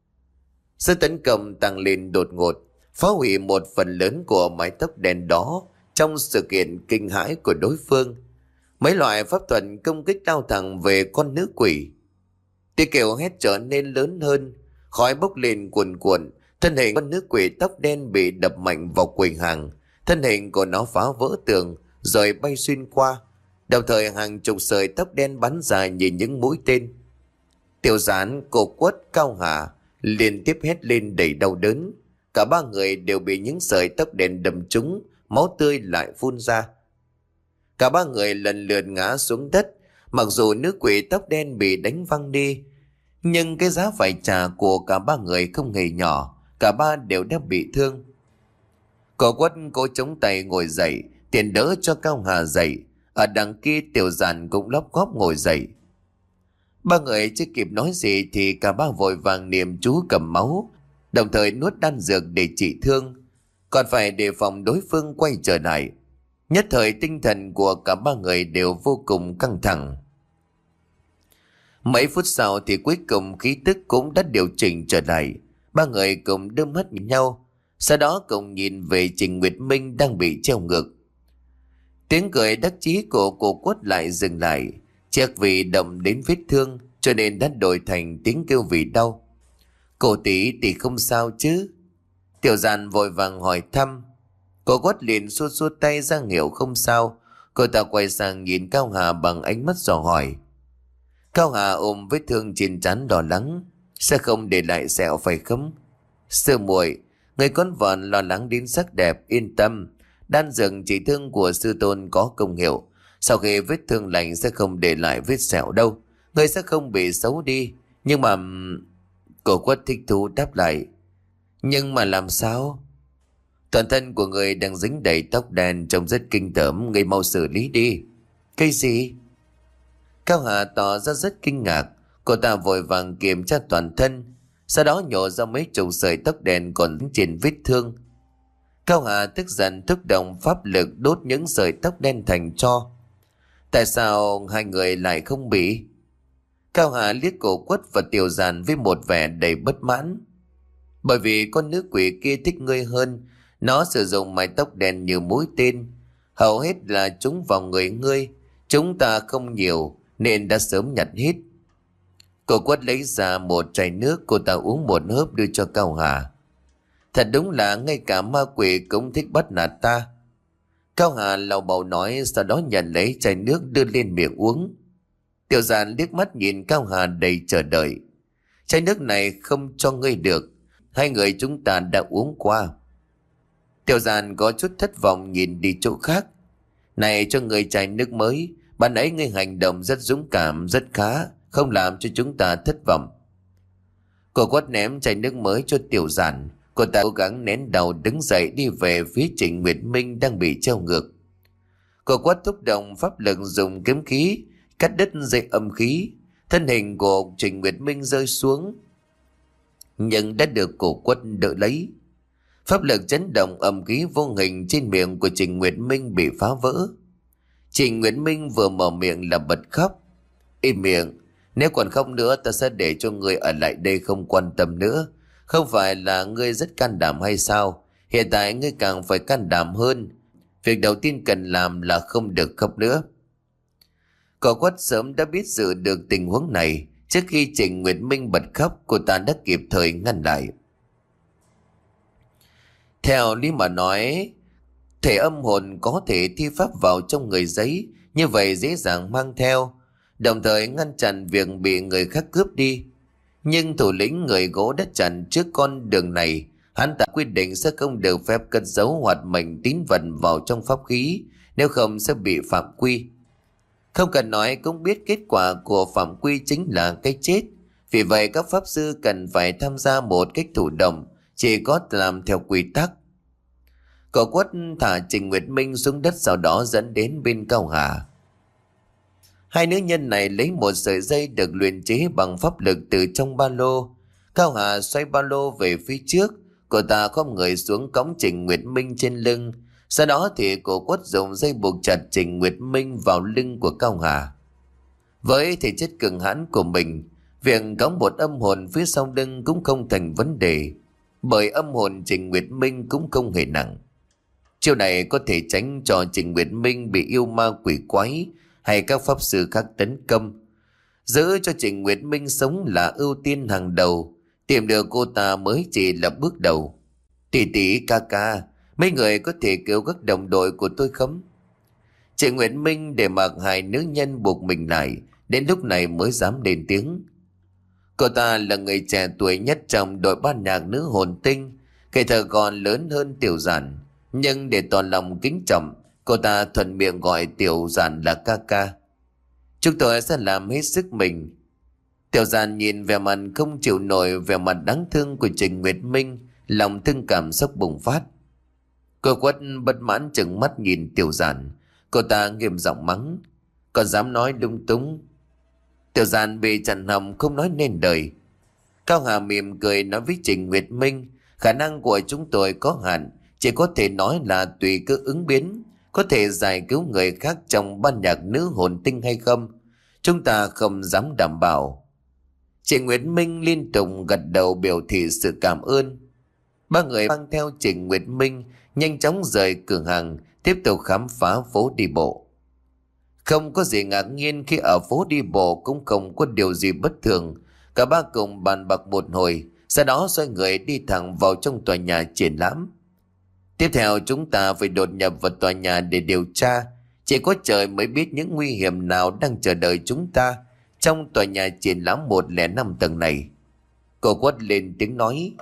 Sự tấn công tăng lên đột ngột, phá hủy một phần lớn của mái tóc đen đó trong sự kiện kinh hãi của đối phương. Mấy loại pháp thuật công kích lao thẳng về con nữ quỷ. Tiếng kêu hét trở nên lớn hơn, khói bốc lên cuồn cuộn, thân hình con nữ quỷ tóc đen bị đập mạnh vào quầy hàng, thân hình của nó phá vỡ tường rồi bay xuyên qua, đồng thời hàng chục sợi tóc đen bắn ra như những mũi tên. Tiểu Giản, Cổ Quất, Cao Hà liên tiếp hét lên đầy đau đớn. Cả ba người đều bị những sợi tóc đen đâm trúng, máu tươi lại phun ra. Cả ba người lần lượt ngã xuống đất. Mặc dù nữ quỷ tóc đen bị đánh văng đi, nhưng cái giá phải trả của cả ba người không hề nhỏ. Cả ba đều đã bị thương. Cổ Quất cố chống tay ngồi dậy, tiền đỡ cho Cao Hà dậy. Ở đằng kia Tiểu Giản cũng lóp góp ngồi dậy. Ba người chưa kịp nói gì thì cả ba vội vàng niệm chú cầm máu, đồng thời nuốt đan dược để trị thương, còn phải đề phòng đối phương quay trở lại. Nhất thời tinh thần của cả ba người đều vô cùng căng thẳng. Mấy phút sau thì cuối cùng khí tức cũng đã điều chỉnh trở lại. Ba người cùng đưa mắt nhìn nhau, sau đó cùng nhìn về Trình Nguyệt Minh đang bị treo ngược. Tiếng cười đắc chí của Cổ Quất lại dừng lại, chắc vì động đến vết thương cho nên đã đổi thành tiếng kêu vì đau. Cô tỷ tỷ không sao chứ? Tiểu Giản vội vàng hỏi thăm. Cổ Quất liền xua xua tay ra hiệu không sao. Cô ta quay sang nhìn Cao Hà bằng ánh mắt dò hỏi. Cao Hà ôm vết thương trên trán đỏ lắng. Sẽ không để lại sẹo phải không? Sư muội, người con vợ lo lắng đến sắc đẹp, yên tâm. Đan dược trị thương của sư tôn có công hiệu. Sau khi vết thương lành sẽ không để lại vết sẹo đâu. Người sẽ không bị xấu đi. Nhưng mà... Cổ Quất thích thú đáp lại. Nhưng mà làm sao? Toàn thân của người đang dính đầy tóc đen trông rất kinh tởm, người mau xử lý đi. Cái gì? Cao Hà tỏ ra rất kinh ngạc. Cô ta vội vàng kiểm tra toàn thân, sau đó nhổ ra mấy chục sợi tóc đen còn trên vết thương. Cao Hà tức giận thúc động pháp lực đốt những sợi tóc đen thành tro. Tại sao hai người lại không bị? Cao Hà liếc Cổ Quất và Tiểu Giản với một vẻ đầy bất mãn. Bởi vì con nữ quỷ kia thích ngươi hơn, nó sử dụng mái tóc đen như mũi tên, hầu hết là chúng vào người ngươi. Chúng ta không nhiều nên đã sớm nhặt hết. Cổ Quất lấy ra một chai nước, cô ta uống một hớp đưa cho Cao Hà. Thật đúng là ngay cả ma quỷ cũng thích bắt nạt ta. Cao Hà lầu bầu nói, sau đó nhận lấy chai nước đưa lên miệng uống. Tiểu Giản liếc mắt nhìn Cao Hà đầy chờ đợi. Chai nước này không cho ngươi được, hai người chúng ta đã uống qua. Tiểu Giản có chút thất vọng nhìn đi chỗ khác. Này, cho ngươi chai nước mới, ban ấy ngươi hành động rất dũng cảm, rất khá, không làm cho chúng ta thất vọng. Cô Quất ném chai nước mới cho Tiểu Giản. Cô ta cố gắng nén đầu đứng dậy đi về phía Trịnh Nguyệt Minh đang bị treo ngược. Cô Quất thúc động pháp lực dùng kiếm khí cắt đứt dây âm khí. Thân hình của Trịnh Nguyệt Minh rơi xuống, nhưng đã được Cổ Quất đỡ lấy. Pháp lực chấn động, âm khí vô hình trên miệng của Trịnh Nguyệt Minh bị phá vỡ. Trịnh Nguyệt Minh vừa mở miệng là bật khóc. Im miệng, nếu còn khóc nữa ta sẽ để cho ngươi ở lại đây không quan tâm nữa. Không phải là ngươi rất can đảm hay sao? Hiện tại ngươi càng phải can đảm hơn. Việc đầu tiên cần làm là không được khóc nữa. Cổ Quất sớm đã biết dự được tình huống này. Trước khi Trịnh Nguyệt Minh bật khóc, cô ta đã kịp thời ngăn lại. Theo lý mà nói, thể âm hồn có thể thi pháp vào trong người giấy, như vậy dễ dàng mang theo, đồng thời ngăn chặn việc bị người khác cướp đi. Nhưng thủ lĩnh người gỗ đã chặn trước con đường này. Hắn ta quyết định sẽ không được phép cất giấu hoạt mệnh tín vật vào trong pháp khí, nếu không sẽ bị phạm quy. Không cần nói cũng biết kết quả của phạm quy chính là cái chết. Vì vậy các pháp sư cần phải tham gia một cách thụ động, chỉ có làm theo quy tắc. Cổ Quất thả Trịnh Nguyệt Minh xuống đất, sau đó dẫn đến bên Cao Hà. Hai nữ nhân này lấy một sợi dây được luyện chế bằng pháp lực từ trong ba lô. Cao Hà xoay ba lô về phía trước, cô ta khom người xuống cõng Trịnh Nguyệt Minh trên lưng. Sau đó thì Cổ Quất dùng dây buộc chặt Trịnh Nguyệt Minh vào lưng của Cao Hà. Với thể chất cường hãn của mình, việc cõng một âm hồn phía sau lưng cũng không thành vấn đề, bởi âm hồn Trịnh Nguyệt Minh cũng không hề nặng. Chiêu này có thể tránh cho Trịnh Nguyệt Minh bị yêu ma quỷ quái hay các pháp sư khác tấn công. Giữ cho Trịnh Nguyệt Minh sống là ưu tiên hàng đầu. Tìm được cô ta mới chỉ là bước đầu. Tỷ tỷ, ca ca, mấy người có thể cứu các đồng đội của tôi không? Trịnh Nguyệt Minh để mặc hai nữ nhân buộc mình lại, đến lúc này mới dám lên tiếng. Cô ta là người trẻ tuổi nhất trong đội ban nhạc nữ hồn tinh, kể thờ còn lớn hơn Tiểu Giản. Nhưng để tỏ lòng kính trọng, cô ta thuận miệng gọi Tiểu Giản là ca ca. Chúng tôi sẽ làm hết sức mình. Tiểu Giản nhìn vẻ mặt không chịu nổi vẻ mặt đáng thương của Trịnh Nguyệt Minh, lòng thương cảm sốc bùng phát. Cô Quất bất mãn trừng mắt nhìn Tiểu Giản. Cô ta nghiêm giọng mắng, còn dám nói lung tung. Tiểu Giản bị chặn họng không nói nên lời. Cao Hà mỉm cười nói với Trịnh Nguyệt Minh, khả năng của chúng tôi có hạn, chỉ có thể nói là tùy cơ ứng biến, có thể giải cứu người khác trong ban nhạc nữ hồn tinh hay không, chúng ta không dám đảm bảo. Trịnh Nguyệt Minh liên tục gật đầu biểu thị sự cảm ơn. Ba người mang theo Trịnh Nguyệt Minh nhanh chóng rời cửa hàng, tiếp tục khám phá phố đi bộ. Không có gì ngạc nhiên khi ở phố đi bộ cũng không có điều gì bất thường. Cả ba cùng bàn bạc một hồi, sau đó xoay người đi thẳng vào trong tòa nhà triển lãm. Tiếp theo chúng ta phải đột nhập vào tòa nhà để điều tra. Chỉ có trời mới biết những nguy hiểm nào đang chờ đợi chúng ta trong tòa nhà triển lãm một không năm tầng này. Cô Quất lên tiếng nói.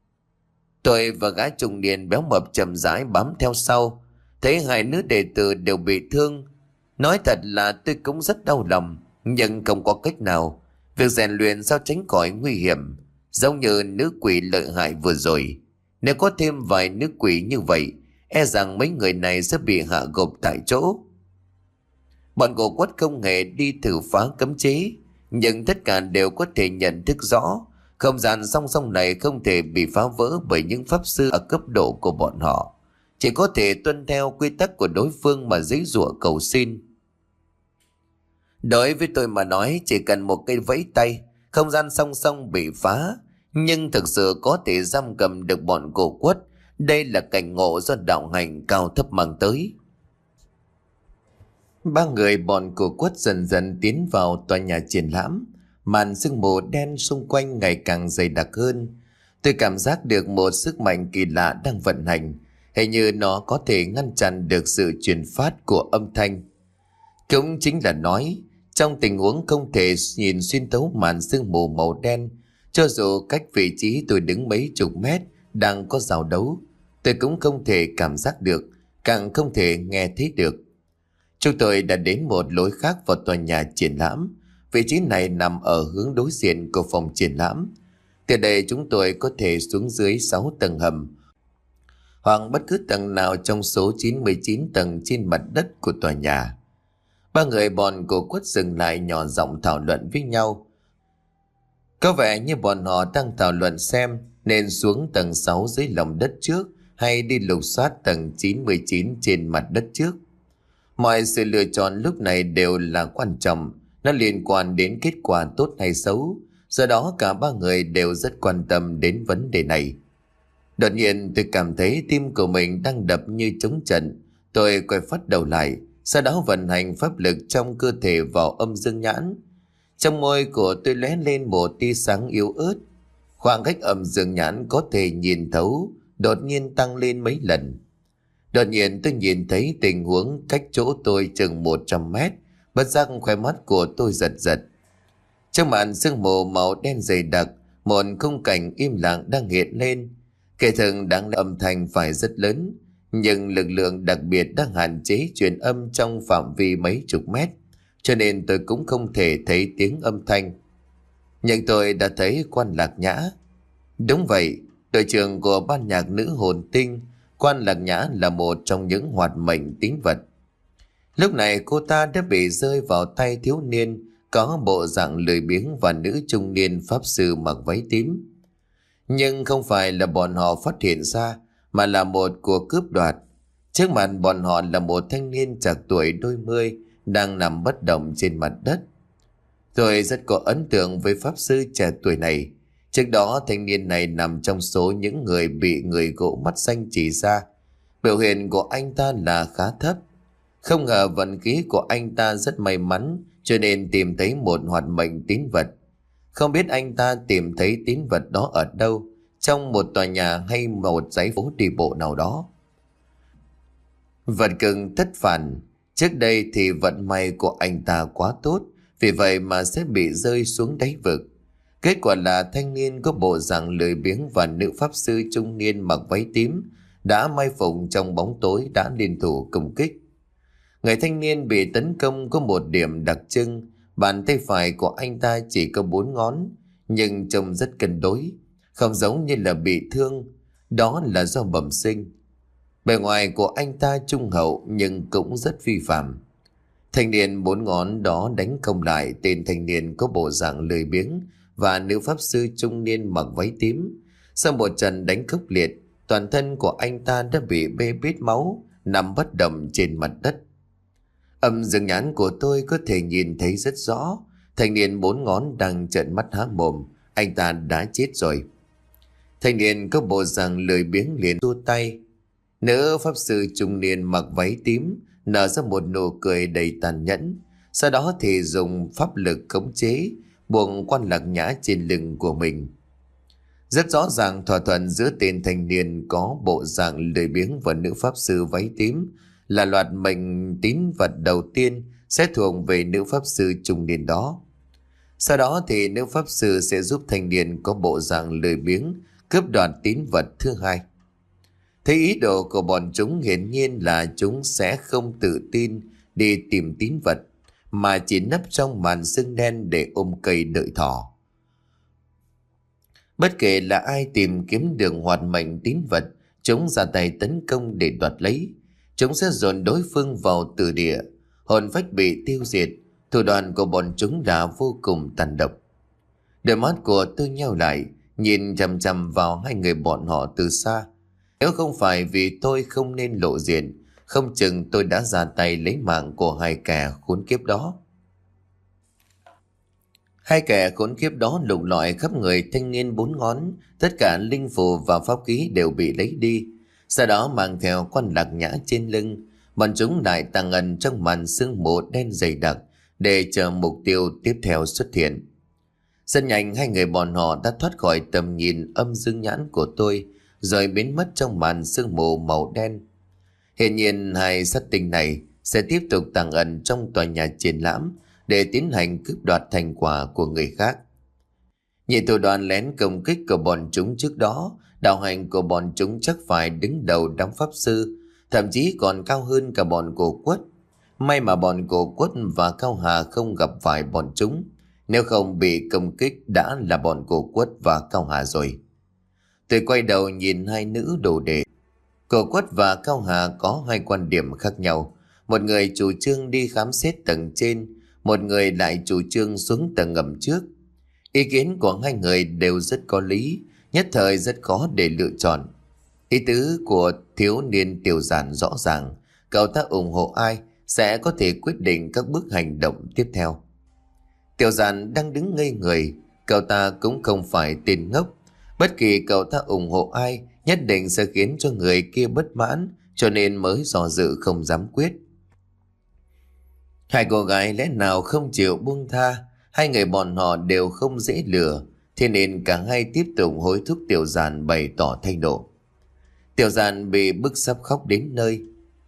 Tôi và gái trung niên béo mập chậm rãi bám theo sau. Thấy hai nữ đệ tử đều bị thương. Nói thật là tôi cũng rất đau lòng, nhưng không có cách nào. Việc rèn luyện sao tránh khỏi nguy hiểm, giống như nữ quỷ lợi hại vừa rồi. Nếu có thêm vài nữ quỷ như vậy, e rằng mấy người này sẽ bị hạ gục tại chỗ. Bọn Cổ Quất không hề đi thử phá cấm chế, Nhưng tất cả đều có thể nhận thức rõ không gian song song này không thể bị phá vỡ bởi những pháp sư ở cấp độ của bọn họ. Chỉ có thể tuân theo quy tắc của đối phương mà giãy giụa cầu xin. Đối với tôi mà nói, chỉ cần một cây vẫy tay, không gian song song bị phá, nhưng thực sự có thể giam cầm được bọn cổ quất. Đây là cảnh ngộ do đạo hành cao thấp mang tới. Ba người bọn cổ quất dần dần tiến vào tòa nhà triển lãm. Màn sương mù đen xung quanh ngày càng dày đặc hơn. Tôi cảm giác được một sức mạnh kỳ lạ đang vận hành, hình như nó có thể ngăn chặn được sự truyền phát của âm thanh. Cũng chính là nói, trong tình huống không thể nhìn xuyên thấu màn sương mù màu đen, cho dù cách vị trí tôi đứng mấy chục mét đang có giao đấu, tôi cũng không thể cảm giác được, càng không thể nghe thấy được. Chúng tôi đã đến một lối khác vào tòa nhà triển lãm. Vị trí này nằm ở hướng đối diện của phòng triển lãm. Từ đây chúng tôi có thể xuống dưới sáu tầng hầm, hoặc bất cứ tầng nào trong số chín mươi chín tầng trên mặt đất của tòa nhà. Ba người bọn cổ quất dừng lại nhỏ giọng thảo luận với nhau. Có vẻ như bọn họ đang thảo luận xem nên xuống tầng sáu dưới lòng đất trước hay đi lục soát tầng chín mươi chín trên mặt đất trước. Mọi sự lựa chọn lúc này đều là quan trọng, nó liên quan đến kết quả tốt hay xấu, do đó cả ba người đều rất quan tâm đến vấn đề này. Đột nhiên tôi cảm thấy tim của mình đang đập như trống trận. Tôi quay phát đầu lại, sau đó vận hành pháp lực trong cơ thể vào âm dương nhãn. Trong môi của tôi lóe lên một tia sáng yếu ớt. Khoảng cách âm dương nhãn có thể nhìn thấu đột nhiên tăng lên mấy lần. Đột nhiên tôi nhìn thấy tình huống cách chỗ tôi chừng một trăm mét, bất giác khóe mắt của tôi giật giật. Trong màn sương mù màu đen dày đặc, một khung cảnh im lặng đang hiện lên. Kẻ thường đáng lẽ âm thanh phải rất lớn, nhưng lực lượng đặc biệt đang hạn chế truyền âm trong phạm vi mấy chục mét, cho nên tôi cũng không thể thấy tiếng âm thanh. Nhưng tôi đã thấy Quan Lạc Nhã. Đúng vậy, đội trưởng của ban nhạc nữ hồn tinh, Quan Lạc Nhã là một trong những hoạt mệnh tín vật. Lúc này cô ta đã bị rơi vào tay thiếu niên có bộ dạng lười biếng và nữ trung niên pháp sư mặc váy tím. Nhưng không phải là bọn họ phát hiện ra, mà là một cuộc cướp đoạt. Trước mặt bọn họ là một thanh niên trạc tuổi đôi mươi đang nằm bất động trên mặt đất. Tôi rất có ấn tượng với pháp sư trẻ tuổi này. Trước đó thanh niên này nằm trong số những người bị người gỗ mắt xanh chỉ ra. Biểu hiện của anh ta là khá thấp. Không ngờ vận khí của anh ta rất may mắn, cho nên tìm thấy một hoạt mệnh tín vật. Không biết anh ta tìm thấy tín vật đó ở đâu, trong một tòa nhà hay một dãy phố đi bộ nào đó. Vật cưng thất phản. Trước đây thì vận may của anh ta quá tốt, vì vậy mà sẽ bị rơi xuống đáy vực. Kết quả là thanh niên có bộ dạng lười biếng và nữ pháp sư trung niên mặc váy tím đã mai phục trong bóng tối đã liên thủ công kích. Người thanh niên bị tấn công có một điểm đặc trưng, bàn tay phải của anh ta chỉ có bốn ngón, nhưng trông rất cân đối, không giống như là bị thương, đó là do bẩm sinh. Bề ngoài của anh ta trung hậu nhưng cũng rất phi phạm. Thanh niên bốn ngón đó đánh không lại tên thanh niên có bộ dạng lười biếng và nữ pháp sư trung niên mặc váy tím. Sau một trận đánh khốc liệt, toàn thân của anh ta đã bị bê bết máu, nằm bất động trên mặt đất. Âm dương nhãn của tôi có thể nhìn thấy rất rõ, thanh niên bốn ngón đang trợn mắt há mồm, anh ta đã chết rồi. Thanh niên có bộ dạng lười biếng liền xua tay. Nữ pháp sư trung niên mặc váy tím nở ra một nụ cười đầy tàn nhẫn, sau đó thì dùng pháp lực khống chế buộc Quan Lạc Nhã trên lưng của mình. Rất rõ ràng thỏa thuận giữa tên thanh niên có bộ dạng lười biếng và nữ pháp sư váy tím là loạt mệnh tín vật đầu tiên sẽ thuộc về nữ pháp sư trung niên đó. Sau đó thì nữ pháp sư sẽ giúp thanh niên có bộ dạng lười biếng cướp đoạt tín vật thứ hai. Thấy ý đồ của bọn chúng hiển nhiên là chúng sẽ không tự tin đi tìm tín vật, mà chỉ nấp trong màn sương đen để ôm cây đợi thỏ. Bất kể là ai tìm kiếm được hoạt mệnh tín vật, chúng ra tay tấn công để đoạt lấy. Chúng sẽ dồn đối phương vào tử địa, hồn phách bị tiêu diệt, Thủ đoạn của bọn chúng đã vô cùng tàn độc. Đôi mắt của tôi nheo lại, nhìn chằm chằm vào hai người bọn họ từ xa. Nếu không phải vì tôi không nên lộ diện, không chừng tôi đã ra tay lấy mạng của hai kẻ khốn kiếp đó. Hai kẻ khốn kiếp đó lục lọi khắp người thanh niên bốn ngón, tất cả linh phù và pháp khí đều bị lấy đi. Sau đó mang theo con lạc nhã trên lưng, bọn chúng lại tàng ẩn trong màn sương mù đen dày đặc để chờ mục tiêu tiếp theo xuất hiện. Rất nhanh hai người bọn họ đã thoát khỏi tầm nhìn âm dương nhãn của tôi, rồi biến mất trong màn sương mù màu đen. Hiển nhiên hai sát tinh này sẽ tiếp tục tàng ẩn trong tòa nhà triển lãm để tiến hành cướp đoạt thành quả của người khác. Nhìn thủ đoạn lén công kích của bọn chúng trước đó, đạo hành của bọn chúng chắc phải đứng đầu đám pháp sư, thậm chí còn cao hơn cả bọn cổ quất. May mà bọn cổ quất và Cao Hà không gặp phải bọn chúng, nếu không bị công kích đã là bọn cổ quất và Cao Hà rồi. Tôi quay đầu nhìn hai nữ đồ đệ. Cổ quất và Cao Hà có hai quan điểm khác nhau. Một người chủ trương đi khám xét tầng trên, một người lại chủ trương xuống tầng ngầm trước. Ý kiến của hai người đều rất có lý, nhất thời rất khó để lựa chọn. Ý tứ của thiếu niên Tiểu Giản rõ ràng, cậu ta ủng hộ ai sẽ có thể quyết định các bước hành động tiếp theo. Tiểu Giản đang đứng ngây người, cậu ta cũng không phải tên ngốc. Bất kỳ cậu ta ủng hộ ai nhất định sẽ khiến cho người kia bất mãn, cho nên mới dò dự không dám quyết. Hai cô gái lẽ nào không chịu buông tha, hai người bọn họ đều không dễ lừa, thế nên cả hai tiếp tục hối thúc Tiểu Giản bày tỏ thái độ. Tiểu Giản bị bức sắp khóc đến nơi.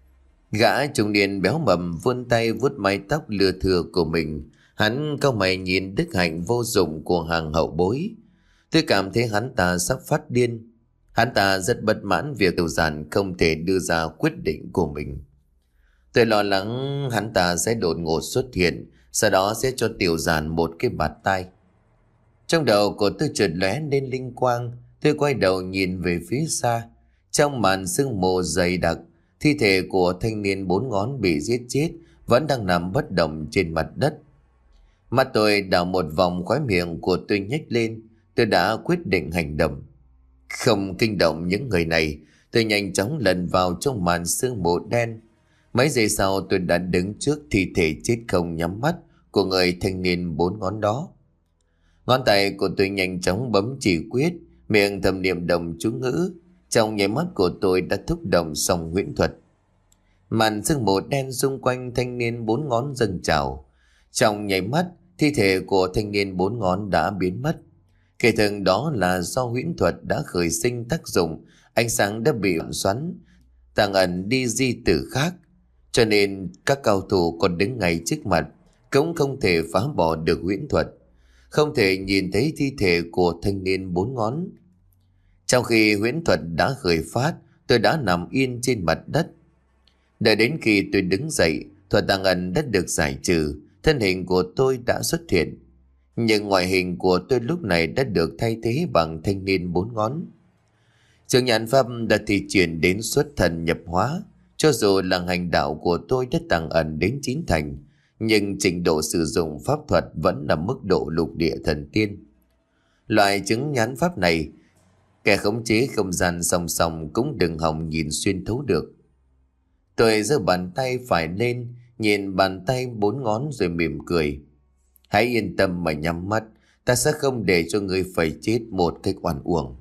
Gã trung niên béo mập vươn tay vuốt mái tóc lưa thưa của mình. Hắn cau mày nhìn đức hạnh vô dụng của hàng hậu bối. Tôi cảm thấy hắn ta sắp phát điên. Hắn ta rất bất mãn việc Tiểu Giản không thể đưa ra quyết định của mình. Tôi lo lắng hắn ta sẽ đột ngột xuất hiện, sau đó sẽ cho Tiểu Giản một cái bạt tai. Trong đầu của tôi chợt lóe lên linh quang. Tôi quay đầu nhìn về phía xa. Trong màn sương mù dày đặc, thi thể của thanh niên bốn ngón bị giết chết vẫn đang nằm bất động trên mặt đất. Mắt tôi đảo một vòng, khóe miệng của tôi nhếch lên. Tôi đã quyết định hành động. Không kinh động những người này, tôi nhanh chóng lần vào trong màn sương mù đen. Mấy giây sau tôi đã đứng trước thi thể chết không nhắm mắt của người thanh niên bốn ngón đó. Ngón tay của tôi nhanh chóng bấm chỉ quyết, miệng thầm niệm đồng chú ngữ. Trong nháy mắt của tôi đã thúc động xong huyễn thuật. Màn sương mù đen xung quanh thanh niên bốn ngón dâng trào. Trong nháy mắt, thi thể của thanh niên bốn ngón đã biến mất. Kể thường đó là do huyễn thuật đã khởi sinh tác dụng, ánh sáng đã bị xoắn, tàng ẩn đi di tử khác. Cho nên các cao thủ còn đứng ngay trước mặt cũng không thể phá bỏ được huyễn thuật, không thể nhìn thấy thi thể của thanh niên bốn ngón. Trong khi huyễn thuật đã khởi phát, tôi đã nằm yên trên mặt đất. Đợi đến khi tôi đứng dậy, thuật tàng ẩn đã được giải trừ, thân hình của tôi đã xuất hiện. Nhưng ngoại hình của tôi lúc này đã được thay thế bằng thanh niên bốn ngón. Trường nhãn pháp đã thi triển đến xuất thần nhập hóa. Cho dù là hành đạo của tôi đã tàng ẩn đến chín thành, nhưng trình độ sử dụng pháp thuật vẫn là mức độ lục địa thần tiên. Loại chứng nhãn pháp này, kẻ khống chế không gian song song cũng đừng hòng nhìn xuyên thấu được. Tôi giơ bàn tay phải lên, nhìn bàn tay bốn ngón rồi mỉm cười. Hãy yên tâm mà nhắm mắt, ta sẽ không để cho ngươi phải chết một cách oan uổng.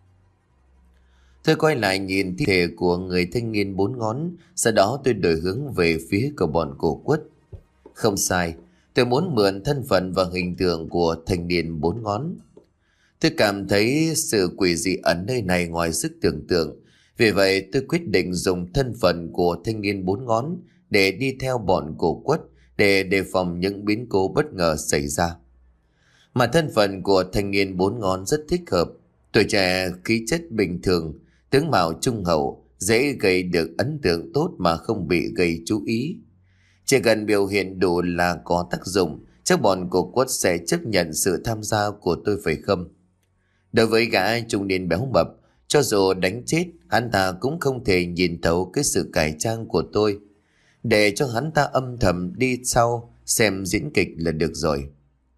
Tôi quay lại nhìn thi thể của người thanh niên bốn ngón, sau đó tôi đổi hướng về phía của bọn cổ quất. Không sai, tôi muốn mượn thân phận và hình tượng của thanh niên bốn ngón. Tôi cảm thấy sự quỷ dị ẩn nơi này ngoài sức tưởng tượng. Vì vậy tôi quyết định dùng thân phận của thanh niên bốn ngón để đi theo bọn cổ quất, để đề phòng những biến cố bất ngờ xảy ra. Mà thân phận của thanh niên bốn ngón rất thích hợp. Tuổi trẻ, khí chất bình thường, tướng mạo trung hậu, dễ gây được ấn tượng tốt mà không bị gây chú ý. Chỉ cần biểu hiện đủ là có tác dụng, chắc bọn cổ quất sẽ chấp nhận sự tham gia của tôi phải không? Đối với gã trung niên béo mập, cho dù đánh chết, hắn ta cũng không thể nhìn thấu cái sự cải trang của tôi. Để cho hắn ta âm thầm đi sau, xem diễn kịch là được rồi.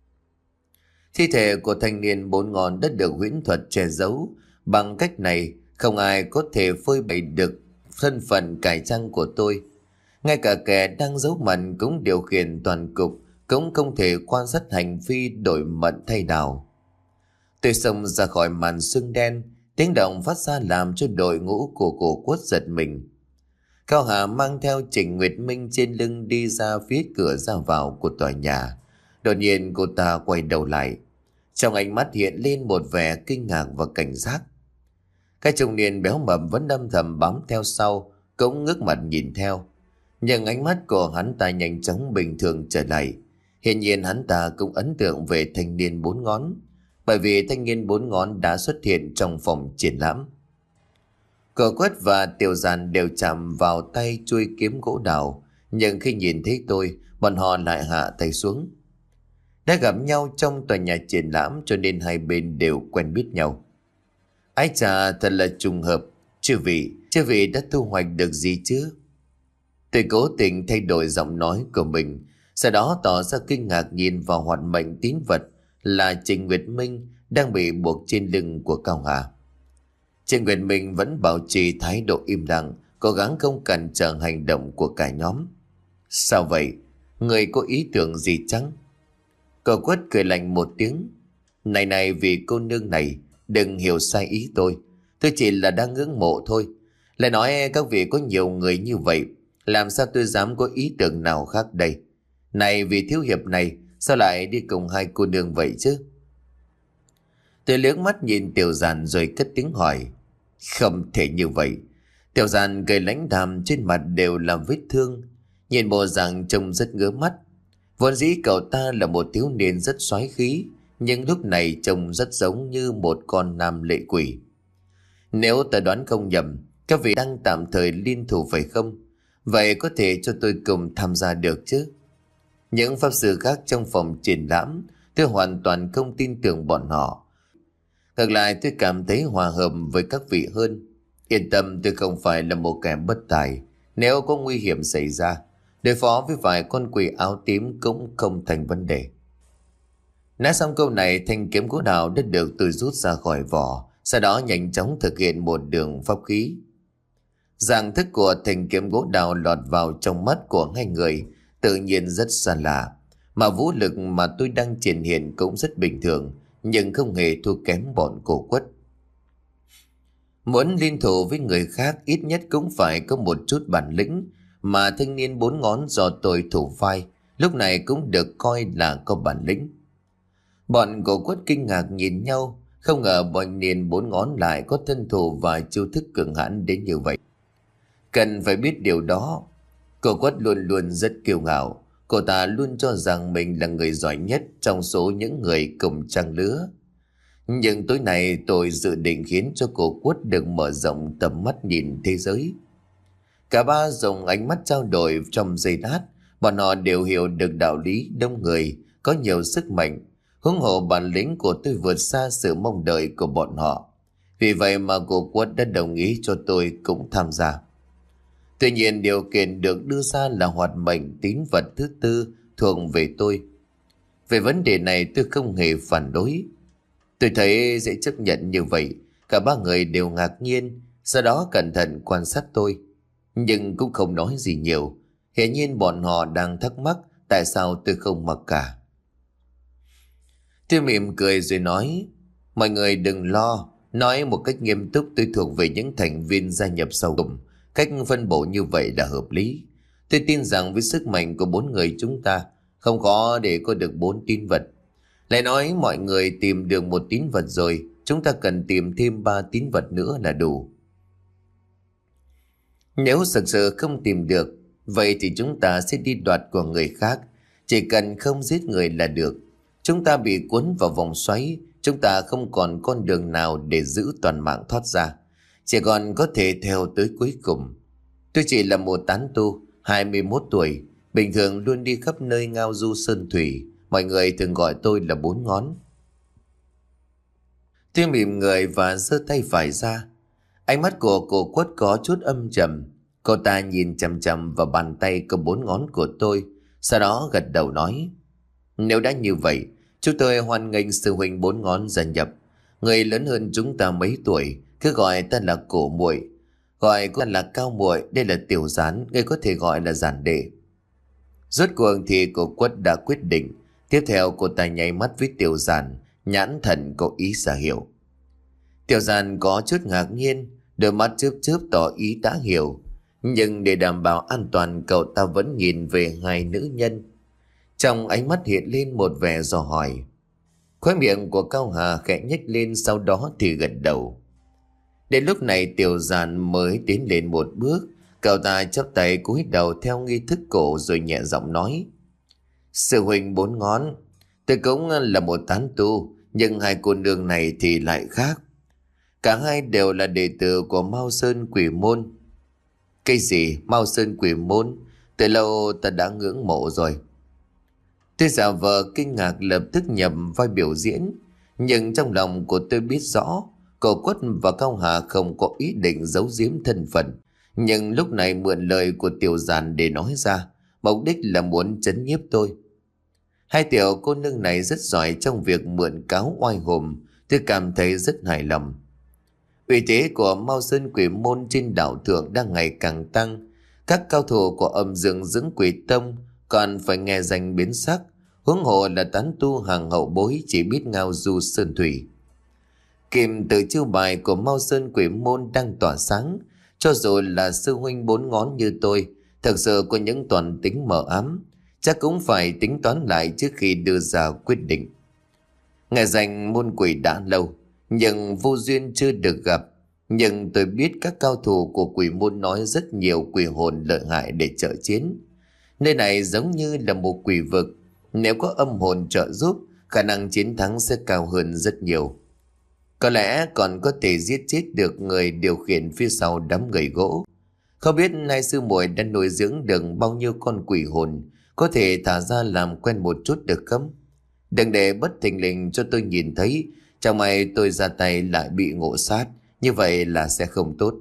Thi thể của thanh niên bốn ngón đã được huyễn thuật che giấu. Bằng cách này, không ai có thể phơi bày được thân phận cải trang của tôi. Ngay cả kẻ đang giấu mặt cũng điều khiển toàn cục, cũng không thể quan sát hành vi đổi mận thay đào. Tôi xông ra khỏi màn sương đen, tiếng động phát ra làm cho đội ngũ của cổ quất giật mình. Cao Hà mang theo Trịnh Nguyệt Minh trên lưng đi ra phía cửa ra vào của tòa nhà. Đột nhiên cô ta quay đầu lại. Trong ánh mắt hiện lên một vẻ kinh ngạc và cảnh giác. Cái trung niên béo mập vẫn âm thầm bám theo sau, cũng ngước mặt nhìn theo. Nhưng ánh mắt của hắn ta nhanh chóng bình thường trở lại. Hiển nhiên hắn ta cũng ấn tượng về thanh niên bốn ngón, bởi vì thanh niên bốn ngón đã xuất hiện trong phòng triển lãm. Cờ Quất và Tiểu Giàn đều chạm vào tay chuôi kiếm gỗ đào, nhưng khi nhìn thấy tôi, bọn họ lại hạ tay xuống. Đã gặp nhau trong tòa nhà triển lãm cho nên hai bên đều quen biết nhau. Ái chà, thật là trùng hợp. Chư vị, chư vị đã thu hoạch được gì chứ? Tôi cố tình thay đổi giọng nói của mình, sau đó tỏ ra kinh ngạc nhìn vào hoạt mệnh tín vật là Trịnh Nguyệt Minh đang bị buộc trên lưng của Cao Hà. Trịnh Nguyệt Minh vẫn bảo trì thái độ im lặng, cố gắng không cản trở hành động của cả nhóm. Sao vậy? Người có ý tưởng gì chăng? Cậu Quất cười lạnh một tiếng. Này này, vì cô nương này, đừng hiểu sai ý tôi. Tôi chỉ là đang ngưỡng mộ thôi. Lại nói các vị có nhiều người như vậy, làm sao tôi dám có ý tưởng nào khác đây? Này, vì thiếu hiệp này, sao lại đi cùng hai cô nương vậy chứ? Tôi liếc mắt nhìn Tiểu Giàn rồi cất tiếng hỏi. Không thể như vậy. Tiểu Giàn cười lãnh đạm, trên mặt đều là vết thương, nhìn bộ dạng trông rất ngứa mắt. Vốn dĩ cậu ta là một thiếu niên rất xoáy khí, nhưng lúc này trông rất giống như một con nam lệ quỷ. Nếu ta đoán không nhầm, các vị đang tạm thời liên thủ phải không? Vậy có thể cho tôi cùng tham gia được chứ? Những pháp sư khác trong phòng triển lãm, tôi hoàn toàn không tin tưởng bọn họ. Ngược lại, tôi cảm thấy hòa hợp với các vị hơn. Yên tâm, tôi không phải là một kẻ bất tài. Nếu có nguy hiểm xảy ra, đối phó với vài con quỷ áo tím cũng không thành vấn đề. Nói xong câu này, thanh kiếm gỗ đào đã được tôi rút ra khỏi vỏ, sau đó nhanh chóng thực hiện một đường pháp khí. Dạng thức của thanh kiếm gỗ đào lọt vào trong mắt của hai người tự nhiên rất xa lạ, mà vũ lực mà tôi đang triển hiện cũng rất bình thường, nhưng không hề thua kém bọn Cổ Quất. Muốn liên thủ với người khác ít nhất cũng phải có một chút bản lĩnh, mà thanh niên bốn ngón do tôi thủ vai lúc này cũng được coi là có bản lĩnh. Bọn Cổ Quất kinh ngạc nhìn nhau, không ngờ bọn niên bốn ngón lại có thân thủ và chiêu thức cường hãn đến như vậy. Cần phải biết điều đó. Cổ Quất luôn luôn rất kiêu ngạo, cô ta luôn cho rằng mình là người giỏi nhất trong số những người cùng trang lứa. Nhưng tối nay tôi dự định khiến cho Cổ Quất được mở rộng tầm mắt nhìn thế giới. Cả ba dùng ánh mắt trao đổi trong giây lát, bọn họ đều hiểu được đạo lý đông người có nhiều sức mạnh, huống hồ bản lĩnh của tôi vượt xa sự mong đợi của bọn họ. Vì vậy mà Cổ Quất đã đồng ý cho tôi cũng tham gia. Tuy nhiên điều kiện được đưa ra là hoạt mệnh tín vật thứ tư thuộc về tôi. Về vấn đề này tôi không hề phản đối. Tôi thấy dễ chấp nhận như vậy. Cả ba người đều ngạc nhiên, sau đó cẩn thận quan sát tôi, nhưng cũng không nói gì nhiều. Hiển nhiên bọn họ đang thắc mắc tại sao tôi không mặc cả. Tôi mỉm cười rồi nói, mọi người đừng lo. Nói một cách nghiêm túc, tôi thuộc về những thành viên gia nhập sau cùng. Cách phân bổ như vậy là hợp lý. Tôi tin rằng với sức mạnh của bốn người chúng ta, không khó để có được bốn tín vật. Lại nói mọi người tìm được một tín vật rồi, chúng ta cần tìm thêm ba tín vật nữa là đủ. Nếu thực sự không tìm được, vậy thì chúng ta sẽ đi đoạt của người khác. Chỉ cần không giết người là được. Chúng ta bị cuốn vào vòng xoáy, chúng ta không còn con đường nào để giữ toàn mạng thoát ra. Chỉ còn có thể theo tới cuối cùng. Tôi chỉ là một tán tu, hai mươi mốt tuổi, bình thường luôn đi khắp nơi ngao du sơn thủy. Mọi người thường gọi tôi là bốn ngón. Tôi mỉm người và giơ tay phải ra. Ánh mắt của Cổ Quất có chút âm trầm. Cô ta nhìn chằm chằm vào bàn tay có bốn ngón của tôi, Sau đó gật đầu nói: Nếu đã như vậy, chúng tôi hoan nghênh sư huynh bốn ngón gia nhập. Người lớn hơn chúng ta mấy tuổi, cứ gọi ta là Cổ muội, gọi cô ta là Cao muội. Đây là Tiểu Gián, người có thể gọi là Giản đệ. Rốt cuộc thì Cổ Quất đã quyết định. Tiếp theo cô ta nháy mắt với Tiểu Giản, nhãn thần có ý giả hiểu. Tiểu Giản có chút ngạc nhiên, đôi mắt chớp chớp tỏ ý đã hiểu. Nhưng để đảm bảo an toàn, cậu ta vẫn nhìn về hai nữ nhân. Trong ánh mắt hiện lên một vẻ dò hỏi. Khóe miệng của Cao Hà khẽ nhếch lên, sau đó thì gật đầu. Đến lúc này Tiểu Giản mới tiến lên một bước. Cậu ta chắp tay cúi đầu theo nghi thức cổ rồi nhẹ giọng nói: Sư huynh bốn ngón, tôi cũng là một tán tu, nhưng hai cô nương này thì lại khác. Cả hai đều là đệ tử của Mao Sơn Quỷ Môn. Cái gì Mao Sơn Quỷ Môn? Từ lâu ta đã ngưỡng mộ rồi. Tôi giả vờ kinh ngạc lập tức nhập vai biểu diễn. Nhưng trong lòng của tôi biết rõ Cổ Quất và Cao Hà không có ý định giấu giếm thân phận. Nhưng lúc này mượn lời của Tiểu Giản để nói ra, mục đích là muốn trấn nhiếp tôi. Hai tiểu cô nương này rất giỏi trong việc mượn cáo oai hùng. Tôi cảm thấy rất hài lòng. Uy thế của Mao Sơn Quỷ Môn trên đảo thượng đang ngày càng tăng. Các cao thủ của âm dương dưỡng quỷ tông còn phải nghe danh biến sắc, huống hồ là tán tu hàng hậu bối chỉ biết ngao du sơn thủy. Kim từ chiêu bài của Mao Sơn Quỷ Môn đang tỏa sáng. Cho dù là sư huynh bốn ngón như tôi, thật sự có những toàn tính mờ ám, chắc cũng phải tính toán lại trước khi đưa ra quyết định. Nghe danh môn quỷ đã lâu, nhưng vô duyên chưa được gặp. Nhưng tôi biết các cao thủ của quỷ môn nói rất nhiều quỷ hồn lợi hại để trợ chiến. Nơi này giống như là một quỷ vực, nếu có âm hồn trợ giúp, khả năng chiến thắng sẽ cao hơn rất nhiều. Có lẽ còn có thể giết chết được người điều khiển phía sau đám người gỗ. Không biết hai sư muội đã nuôi dưỡng được bao nhiêu con quỷ hồn, có thể thả ra làm quen một chút được không? Đừng để bất thình lình cho tôi nhìn thấy, chẳng may tôi ra tay lại bị ngộ sát, như vậy là sẽ không tốt.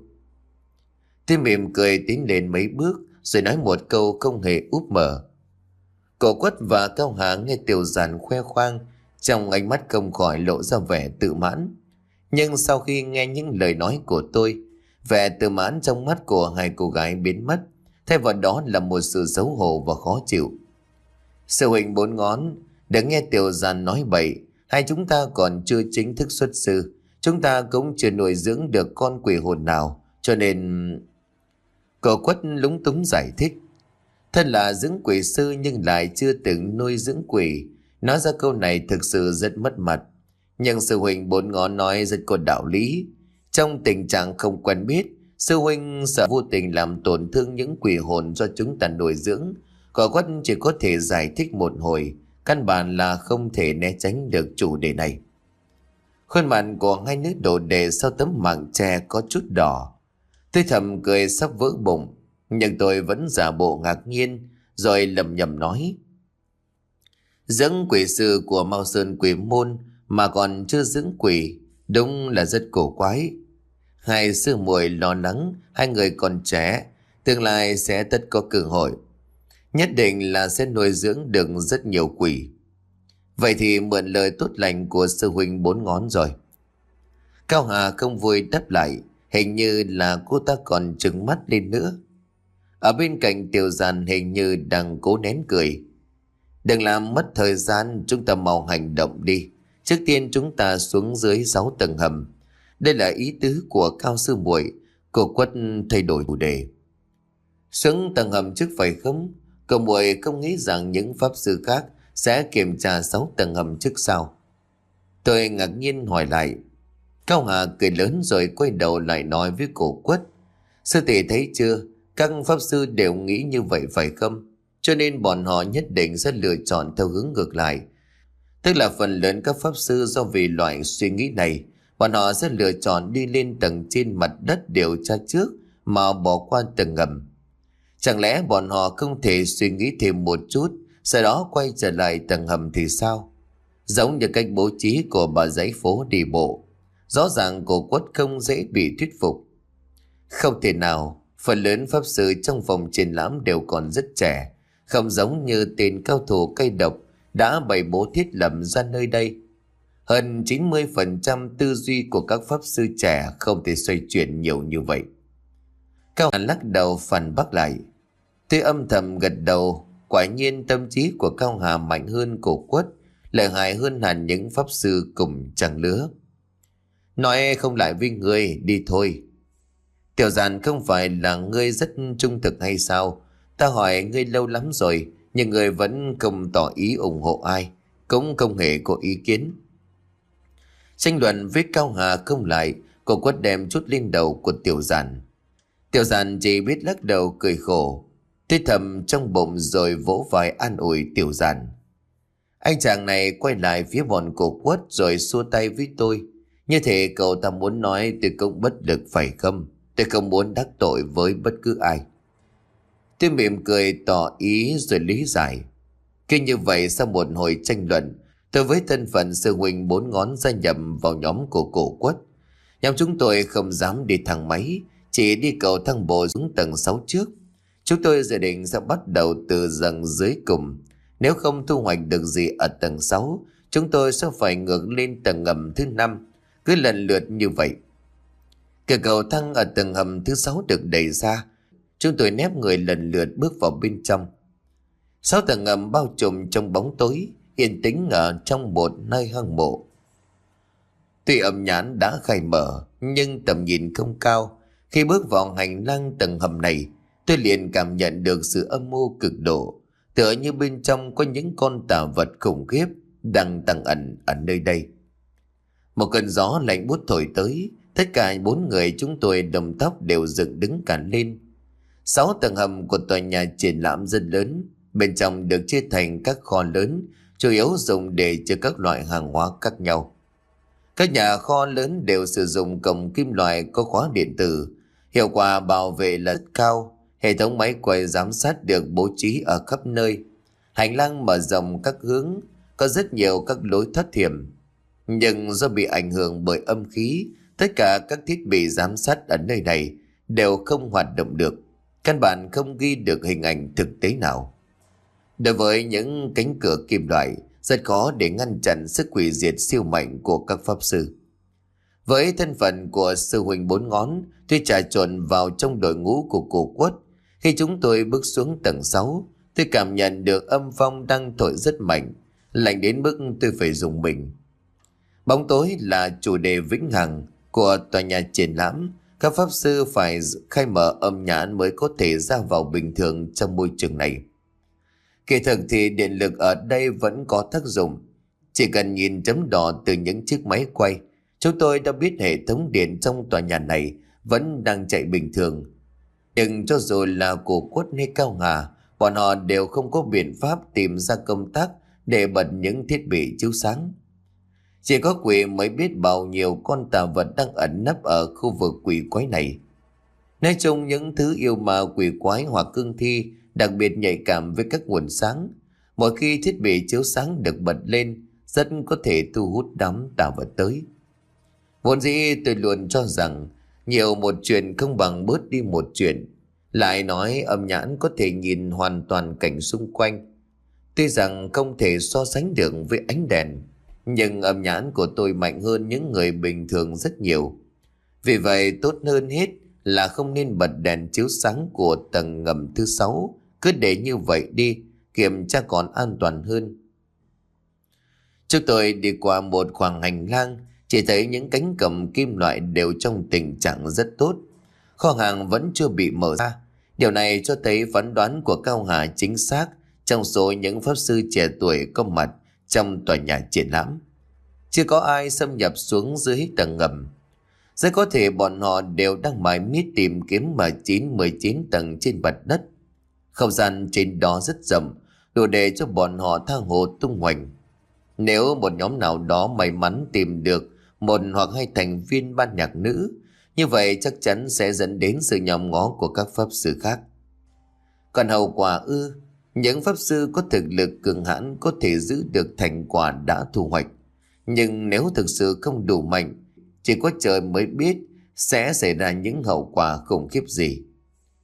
Tôi mỉm cười tiến lên mấy bước rồi nói một câu không hề úp mở. Cổ Quất và Cao Hà nghe Tiểu Giản khoe khoang, trong ánh mắt không khỏi lộ ra vẻ tự mãn. Nhưng sau khi nghe những lời nói của tôi, vẻ tự mãn trong mắt của hai cô gái biến mất, thay vào đó là một sự xấu hổ và khó chịu. Sư huynh bốn ngón, đừng nghe Tiểu Giản nói bậy, hai chúng ta còn chưa chính thức xuất sư, chúng ta cũng chưa nuôi dưỡng được con quỷ hồn nào, cho nên... Cổ Quất lúng túng giải thích. Thân là dưỡng quỷ sư nhưng lại chưa từng nuôi dưỡng quỷ, nói ra câu này thực sự rất mất mặt. Nhưng sư huynh bốn ngón nói rất có đạo lý. Trong tình trạng không quen biết, sư huynh sợ vô tình làm tổn thương những quỷ hồn do chúng ta nuôi dưỡng. Cổ Quất chỉ có thể giải thích một hồi, căn bản là không thể né tránh được chủ đề này. Khuôn mặt của hai nữ đồ đề sau tấm mảng tre có chút đỏ. Tôi thầm cười sắp vỡ bụng, nhưng tôi vẫn giả bộ ngạc nhiên, rồi lầm nhầm nói: Dưỡng quỷ sư của Mao Sơn Quỷ Môn mà còn chưa dưỡng quỷ, đúng là rất cổ quái. Hai sư muội lo lắng, hai người còn trẻ, tương lai sẽ tất có cơ hội. Nhất định là sẽ nuôi dưỡng được rất nhiều quỷ. Vậy thì mượn lời tốt lành của sư huynh bốn ngón rồi. Cao Hà không vui đáp lại, hình như là cô ta còn trừng mắt lên nữa. Ở bên cạnh Tiểu Giản hình như đang cố nén cười. Đừng làm mất thời gian, chúng ta mau hành động đi. Trước tiên chúng ta xuống dưới sáu tầng hầm. Đây là ý tứ của Cao sư muội. Cổ Quất thay đổi chủ đề. Xuống tầng hầm trước phải không? Cậu muội không nghĩ rằng những pháp sư khác sẽ kiểm tra sáu tầng hầm trước sao? Tôi ngạc nhiên hỏi lại. Cao Hà cười lớn rồi quay đầu lại nói với Cổ Quất. Sư tỷ thấy chưa? Các pháp sư đều nghĩ như vậy phải không? Cho nên bọn họ nhất định sẽ lựa chọn theo hướng ngược lại. Tức là phần lớn các pháp sư do vì loại suy nghĩ này, bọn họ sẽ lựa chọn đi lên tầng trên mặt đất điều tra trước mà bỏ qua tầng ngầm. Chẳng lẽ bọn họ không thể suy nghĩ thêm một chút, sau đó quay trở lại tầng hầm thì sao? Giống như cách bố trí của bà giấy phố đi bộ. Rõ ràng Cổ Quất không dễ bị thuyết phục. Không thể nào, phần lớn pháp sư trong phòng triển lãm đều còn rất trẻ. không giống như tên cao thủ cây độc đã bày bố thiết lập ra nơi đây. Hơn chín mươi phần trăm tư duy của các pháp sư trẻ không thể xoay chuyển nhiều như vậy. Cao Hà lắc đầu phản bác lại. Tôi âm thầm gật đầu, quả nhiên tâm trí của Cao Hà mạnh hơn cổ Quất, lợi hại hơn hẳn những pháp sư cùng trang lứa. Nói không lại với ngươi, đi thôi. Tiểu Giản, không phải là ngươi rất trung thực hay sao? Ta hỏi ngươi lâu lắm rồi, nhưng ngươi vẫn không tỏ ý ủng hộ ai, cũng không hề có ý kiến. Tranh luận với Cao Hà không lại, cô Quất đem chút lên đầu của Tiểu Giản. Tiểu Giản chỉ biết lắc đầu cười khổ, tôi thầm trong bụng rồi vỗ vai an ủi Tiểu Giản. Anh chàng này quay lại phía bọn cô Quất rồi xua tay với tôi. Như thế cậu ta muốn nói tôi cũng bất lực phải không? Tôi không muốn đắc tội với bất cứ ai. Tôi mỉm cười tỏ ý rồi lý giải. Khi như vậy sau một hồi tranh luận, tôi với thân phận sư huynh bốn ngón gia nhập vào nhóm của cổ Quất. Nhóm chúng tôi không dám đi thang máy, chỉ đi cầu thang bộ xuống tầng sáu trước. Chúng tôi dự định sẽ bắt đầu từ tầng dưới cùng. Nếu không thu hoạch được gì ở tầng sáu, chúng tôi sẽ phải ngược lên tầng ngầm thứ năm, cứ lần lượt như vậy. Cửa cầu thang ở tầng hầm thứ sáu được đẩy ra, chúng tôi nép người lần lượt bước vào bên trong. Sáu tầng ngầm bao trùm trong bóng tối, yên tĩnh ở trong một nơi hang mộ. Tuy âm nhãn đã khai mở, nhưng tầm nhìn không cao. Khi bước vào hành lang tầng hầm này, tôi liền cảm nhận được sự âm mưu cực độ, tựa như bên trong có những con tà vật khủng khiếp đang tàng ẩn ở nơi đây. Một cơn gió lạnh buốt thổi tới, tất cả bốn người chúng tôi đồng tóc đều dựng đứng cả lên. Sáu tầng hầm của tòa nhà triển lãm rất lớn, bên trong được chia thành các kho lớn, chủ yếu dùng để chứa các loại hàng hóa khác nhau. Các nhà kho lớn đều sử dụng cổng kim loại có khóa điện tử, hiệu quả bảo vệ là rất cao. Hệ thống máy quay giám sát được bố trí ở khắp nơi. Hành lang mở rộng các hướng, có rất nhiều các lối thoát hiểm. Nhưng do bị ảnh hưởng bởi âm khí, tất cả các thiết bị giám sát ở nơi này đều không hoạt động được, căn bản không ghi được hình ảnh thực tế nào. Đối với những cánh cửa kim loại, rất khó để ngăn chặn sức hủy diệt siêu mạnh của các pháp sư. Với thân phận của sư huynh bốn ngón, tôi trà trộn vào trong đội ngũ của cổ Quất. Khi chúng tôi bước xuống tầng sáu, tôi cảm nhận được âm phong đang thổi rất mạnh, lạnh đến mức tôi phải dùng mình. Bóng tối là chủ đề vĩnh hằng của tòa nhà triển lãm. Các pháp sư phải khai mở âm nhãn mới có thể ra vào bình thường trong môi trường này. Kỳ thực thì điện lực ở đây vẫn có tác dụng. Chỉ cần nhìn chấm đỏ từ những chiếc máy quay, chúng tôi đã biết hệ thống điện trong tòa nhà này vẫn đang chạy bình thường. Nhưng cho dù là cổ Quất hay Cao Hà, bọn họ đều không có biện pháp tìm ra công tắc để bật những thiết bị chiếu sáng. Chỉ có quỷ mới biết bao nhiêu con tà vật đang ẩn nấp ở khu vực quỷ quái này. Nói chung những thứ yêu ma quỷ quái hoặc cương thi đặc biệt nhạy cảm với các nguồn sáng. Mỗi khi thiết bị chiếu sáng được bật lên, rất có thể thu hút đám tà vật tới. Vốn dĩ tôi luôn cho rằng nhiều một chuyện không bằng bớt đi một chuyện. Lại nói âm nhãn có thể nhìn hoàn toàn cảnh xung quanh. Tuy rằng không thể so sánh được với ánh đèn, nhưng âm nhãn của tôi mạnh hơn những người bình thường rất nhiều. Vì vậy tốt hơn hết là không nên bật đèn chiếu sáng của tầng ngầm thứ sáu. Cứ để như vậy đi, kiểm tra còn an toàn hơn. Chúng tôi đi qua một khoảng hành lang, chỉ thấy những cánh cầm kim loại đều trong tình trạng rất tốt. Kho hàng vẫn chưa bị mở ra. Điều này cho thấy phán đoán của Cao Hà chính xác trong số những pháp sư trẻ tuổi có mặt trong tòa nhà triển lãm. Chưa có ai xâm nhập xuống dưới tầng ngầm. Rất có thể bọn họ đều đang mải miết tìm kiếm ở chín mười chín tầng trên mặt đất. Không gian trên đó rất rộng, đủ để cho bọn họ tha hồ tung hoành. Nếu một nhóm nào đó may mắn tìm được một hoặc hai thành viên ban nhạc nữ, như vậy chắc chắn sẽ dẫn đến sự nhòm ngó của các pháp sư khác. Còn hậu quả ư, những pháp sư có thực lực cường hãn có thể giữ được thành quả đã thu hoạch. Nhưng nếu thực sự không đủ mạnh, chỉ có trời mới biết sẽ xảy ra những hậu quả khủng khiếp gì.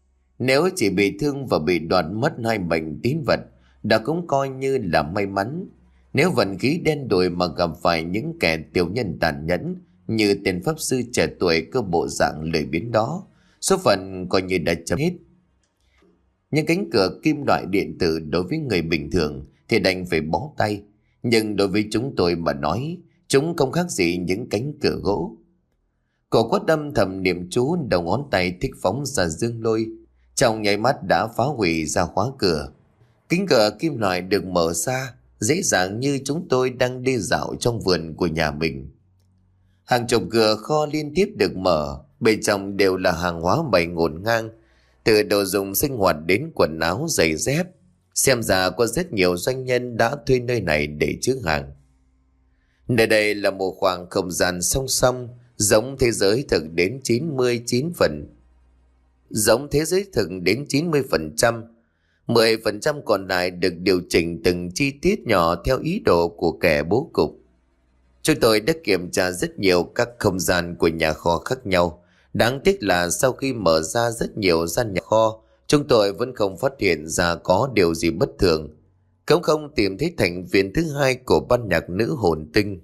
Nếu chỉ bị thương và bị đoạt mất hai mảnh tín vật, đã cũng coi như là may mắn. Nếu vận khí đen đủi mà gặp phải những kẻ tiểu nhân tàn nhẫn như tên pháp sư trẻ tuổi cơ bộ dạng lười biếng đó, số phận coi như đã chấm hết. Những cánh cửa kim loại điện tử đối với người bình thường thì đành phải bó tay, nhưng đối với chúng tôi mà nói, chúng không khác gì những cánh cửa gỗ. Cổ Quất âm thầm niệm chú, đầu ngón tay thích phóng ra dương lôi, trong nháy mắt đã phá hủy ra khóa cửa. Cánh cửa kim loại được mở ra, dễ dàng như chúng tôi đang đi dạo trong vườn của nhà mình. Hàng chục cửa kho liên tiếp được mở, bên trong đều là hàng hóa bày ngổn ngang, từ đồ dùng sinh hoạt đến quần áo giày dép. Xem ra có rất nhiều doanh nhân đã thuê nơi này để chứa hàng. Nơi đây là một khoảng không gian song song, giống thế giới thực đến chín mươi chín phần. Giống thế giới thực đến chín mươi phần trăm. mười phần trăm còn lại được điều chỉnh từng chi tiết nhỏ theo ý đồ của kẻ bố cục. Chúng tôi đã kiểm tra rất nhiều các không gian của nhà kho khác nhau. Đáng tiếc là sau khi mở ra rất nhiều gian nhà kho, chúng tôi vẫn không phát hiện ra có điều gì bất thường, cũng không tìm thấy thành viên thứ hai của ban nhạc nữ hồn tinh.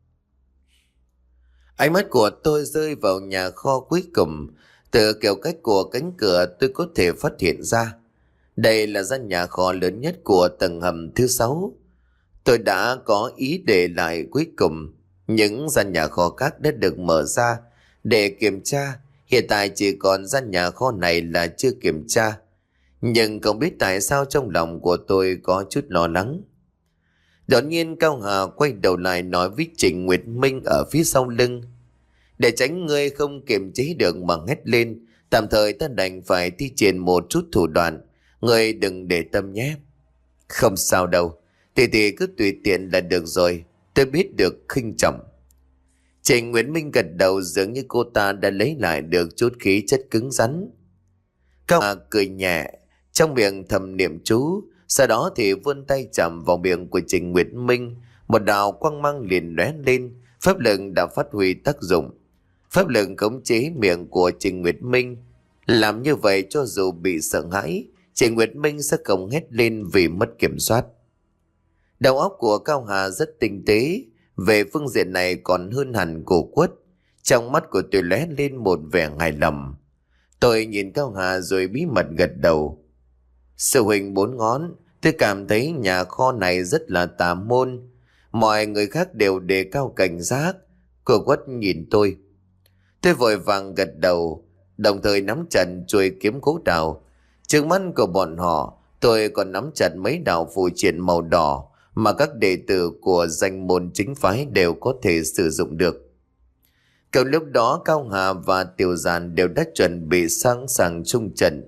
Ánh mắt của tôi rơi vào nhà kho cuối cùng. Từ kiểu cách của cánh cửa tôi có thể phát hiện ra đây là gian nhà kho lớn nhất của tầng hầm thứ sáu. Tôi đã có ý để lại cuối cùng. Những gian nhà kho khác đã được mở ra để kiểm tra. Hiện tại chỉ còn gian nhà kho này là chưa kiểm tra. Nhưng không biết tại sao trong lòng của tôi có chút lo lắng. Đột nhiên Cao Hà quay đầu lại nói với Trịnh Nguyệt Minh ở phía sau lưng: "Để tránh ngươi không kiềm chế được mà hét lên, tạm thời ta đành phải thi triển một chút thủ đoạn. Ngươi đừng để tâm nhé." "Không sao đâu, tỷ tỷ cứ tùy tiện là được rồi, tôi biết được khinh trọng." Trịnh Nguyễn Minh gật đầu, dường như cô ta đã lấy lại được chút khí chất cứng rắn. Cao Hà cười nhẹ, trong miệng thầm niệm chú, sau đó thì vươn tay chạm vào miệng của Trịnh Nguyệt Minh. Một đạo quang mang liền lóe lên, pháp lực đã phát huy tác dụng. Pháp lực khống chế miệng của Trịnh Nguyệt Minh. Làm như vậy cho dù bị sợ hãi, Trịnh Nguyệt Minh sẽ không hét lên vì mất kiểm soát. Đầu óc của Cao Hà rất tinh tế, về phương diện này còn hơn hẳn Cổ Quất. Trong mắt của tôi lóe lên một vẻ hài lòng. Tôi nhìn Cao Hà rồi bí mật gật đầu. "Sư huynh bốn ngón, tôi cảm thấy nhà kho này rất là tà môn. Mọi người khác đều đề cao cảnh giác." Cổ Quất nhìn tôi. Tôi vội vàng gật đầu, đồng thời nắm chặt chuôi kiếm gỗ đào. Trước mắt của bọn họ, tôi còn nắm chặt mấy đạo phù triện màu đỏ mà các đệ tử của danh môn chính phái đều có thể sử dụng được. Cậu lúc đó Cao Hà và Tiểu Giàn đều đã chuẩn bị sẵn sàng chung trận.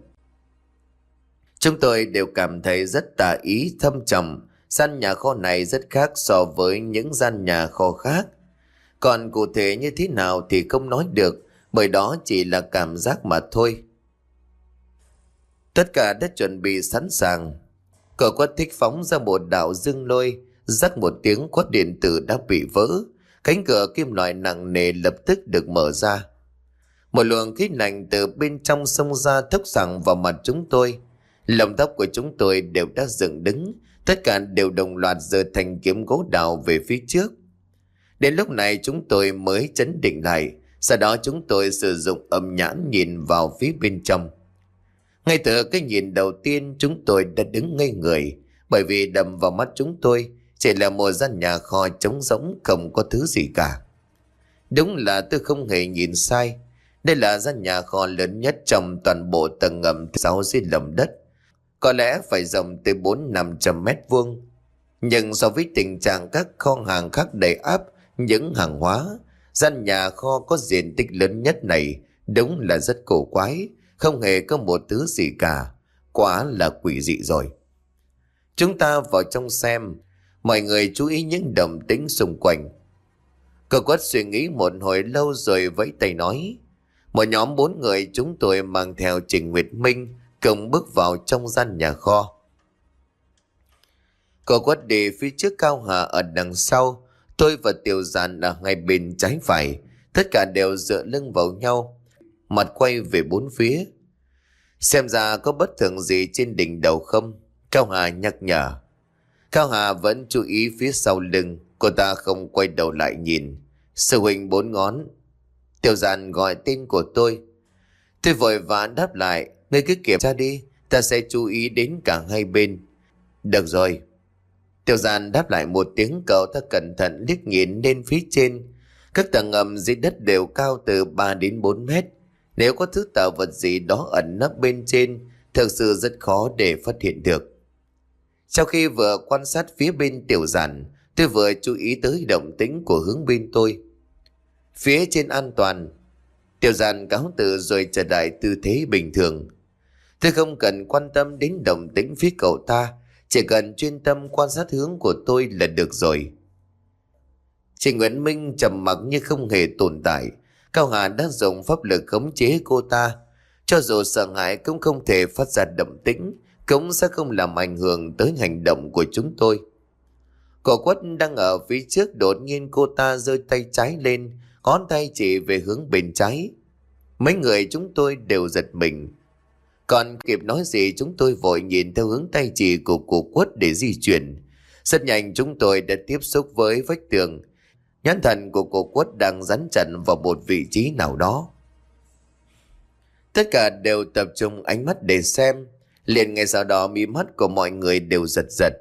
Chúng tôi đều cảm thấy rất tà ý thâm trầm. Gian nhà kho này rất khác so với những gian nhà kho khác. Còn cụ thể như thế nào thì không nói được, bởi đó chỉ là cảm giác mà thôi. Tất cả đã chuẩn bị sẵn sàng. Cậu Quất thích phóng ra một đạo dương lôi, rắc một tiếng khóa điện tử đã bị vỡ. Cánh cửa kim loại nặng nề lập tức được mở ra. Một luồng khí lạnh từ bên trong xông ra thốc thẳng vào mặt chúng tôi. Lông tóc của chúng tôi đều đã dựng đứng, tất cả đều đồng loạt giơ thanh kiếm gỗ đào về phía trước. Đến lúc này chúng tôi mới chấn định lại, sau đó chúng tôi sử dụng âm nhãn nhìn vào phía bên trong. Ngay từ cái nhìn đầu tiên chúng tôi đã đứng ngây người, bởi vì đập vào mắt chúng tôi chỉ là một gian nhà kho trống rỗng, không có thứ gì cả. Đúng là tôi không hề nhìn sai. Đây là gian nhà kho lớn nhất trong toàn bộ tầng ngầm sáu dưới lòng đất, có lẽ phải rộng tới bốn năm trăm mét vuông. Nhưng so với tình trạng các kho hàng khác đầy áp những hàng hóa, gian nhà kho có diện tích lớn nhất này đúng là rất cổ quái, không hề có một thứ gì cả, quá là quỷ dị rồi. Chúng ta vào trong xem. Mọi người chú ý những động tĩnh xung quanh. Cậu Quất suy nghĩ một hồi lâu rồi vẫy tay nói. Một nhóm bốn người chúng tôi mang theo Trịnh Nguyệt Minh cùng bước vào trong gian nhà kho. Cậu Quất đi phía trước, Cao Hà ở đằng sau, tôi và Tiểu Giàn ở ngay bên trái phải, tất cả đều dựa lưng vào nhau, mặt quay về bốn phía. Xem ra có bất thường gì trên đỉnh đầu không? Cao Hà nhắc nhở. Cao Hà vẫn chú ý phía sau lưng. Cô ta không quay đầu lại nhìn. Sư huynh bốn ngón. Tiểu Giản gọi tên của tôi. Tôi vội vã đáp lại. Ngươi cứ kiểm tra đi, ta sẽ chú ý đến cả hai bên. Được rồi. Tiểu Giản đáp lại một tiếng. Cậu ta cẩn thận liếc nhìn lên phía trên. Các tầng ngầm dưới đất đều cao từ ba đến bốn mét. Nếu có thứ tạo vật gì đó ẩn nấp bên trên, thực sự rất khó để phát hiện được. Sau khi vừa quan sát phía bên Tiểu Giản, tôi vừa chú ý tới động tĩnh của hướng bên tôi. Phía trên an toàn. Tiểu Giản cáo từ rồi trở lại tư thế bình thường. Tôi không cần quan tâm đến động tĩnh phía cậu ta, chỉ cần chuyên tâm quan sát hướng của tôi là được rồi. Trình Nguyễn Minh trầm mặc như không hề tồn tại. Cao Hà đã dùng pháp lực khống chế cô ta. Cho dù sợ hãi cũng không thể phát ra động tĩnh, cũng sẽ không làm ảnh hưởng tới hành động của chúng tôi. Cổ Quất đang ở phía trước, đột nhiên cô ta giơ tay trái lên, ngón tay chỉ về hướng bên trái. Mấy người chúng tôi đều giật mình. Còn kịp nói gì, chúng tôi vội nhìn theo hướng tay chỉ của Cổ Quất để di chuyển. Rất nhanh chúng tôi đã tiếp xúc với vách tường. Nhãn thần của Cổ Quất đang dán chặt vào một vị trí nào đó. Tất cả đều tập trung ánh mắt để xem. Liền ngay sau đó mí mắt của mọi người đều giật giật.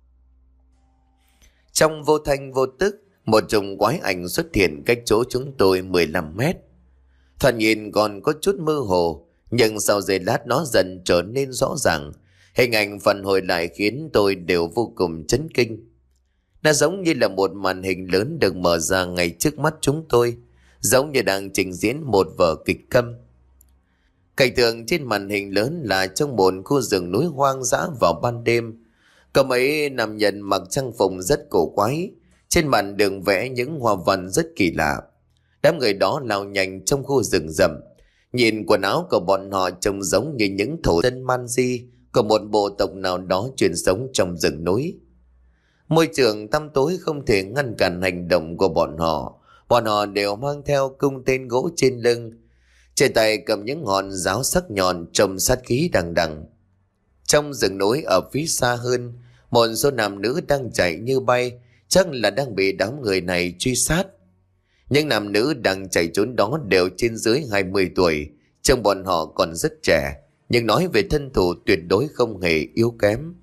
Trong vô thanh vô tức, một chùm quái ảnh xuất hiện cách chỗ chúng tôi mười lăm mét. Thoạt nhìn còn có chút mơ hồ, nhưng sau giây lát nó dần trở nên rõ ràng. Hình ảnh phản hồi lại khiến tôi đều vô cùng chấn kinh. Nó giống như là một màn hình lớn được mở ra ngay trước mắt chúng tôi, giống như đang trình diễn một vở kịch câm. Cảnh tượng trên màn hình lớn là trong một khu rừng núi hoang dã vào ban đêm. Có mấy nam nhân mặc trang phục rất cổ quái, trên màn đường vẽ những hoa văn rất kỳ lạ. Đám người đó lao nhanh trong khu rừng rậm. Nhìn quần áo của bọn họ trông giống như những thổ dân man di của một bộ tộc nào đó truyền sống trong rừng núi. Môi trường tăm tối không thể ngăn cản hành động của bọn họ. Bọn họ đều mang theo cung tên gỗ trên lưng, trên tay cầm những ngọn giáo sắc nhọn trông sát khí đằng đằng. Trong rừng núi ở phía xa hơn, một số nam nữ đang chạy như bay, chắc là đang bị đám người này truy sát. Những nam nữ đang chạy trốn đó đều trên dưới hai mươi tuổi, trông bọn họ còn rất trẻ, nhưng nói về thân thủ tuyệt đối không hề yếu kém.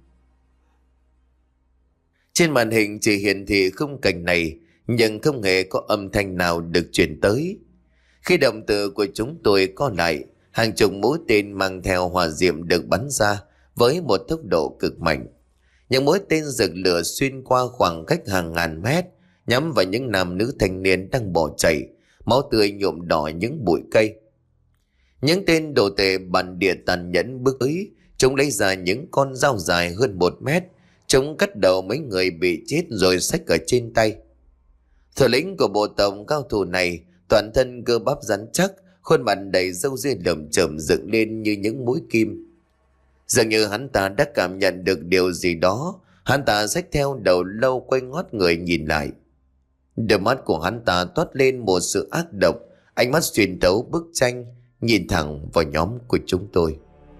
Trên màn hình chỉ hiển thị khung cảnh này, nhưng không hề có âm thanh nào được truyền tới. Khi động tử của chúng tôi co lại, hàng chục mũi tên mang theo hỏa diệm được bắn ra với một tốc độ cực mạnh. Những mũi tên rực lửa xuyên qua khoảng cách hàng ngàn mét, nhắm vào những nam nữ thanh niên đang bỏ chạy, máu tươi nhuộm đỏ những bụi cây. Những tên đồ tể bản địa tàn nhẫn bước tới, chúng lấy ra những con dao dài hơn một mét, chúng cắt đầu mấy người bị chết rồi xách ở trên tay. Thủ lĩnh của bộ tộc cao thủ này, toàn thân cơ bắp rắn chắc, khuôn mặt đầy râu ria lởm chởm dựng lên như những mũi kim. Dường như hắn ta đã cảm nhận được điều gì đó, hắn ta xách theo đầu lâu quay ngót người nhìn lại. Đôi mắt của hắn ta toát lên một sự ác độc, ánh mắt xuyên tấu bức tranh, nhìn thẳng vào nhóm của chúng tôi.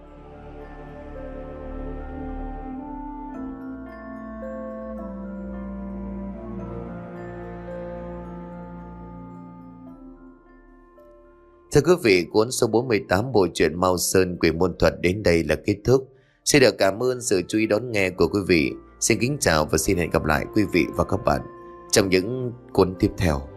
Thưa quý vị, cuốn số bốn mươi tám bộ truyện Mao Sơn Quỷ Môn Thuật đến đây là kết thúc. Xin được cảm ơn sự chú ý đón nghe của quý vị. Xin kính chào và xin hẹn gặp lại quý vị và các bạn trong những cuốn tiếp theo.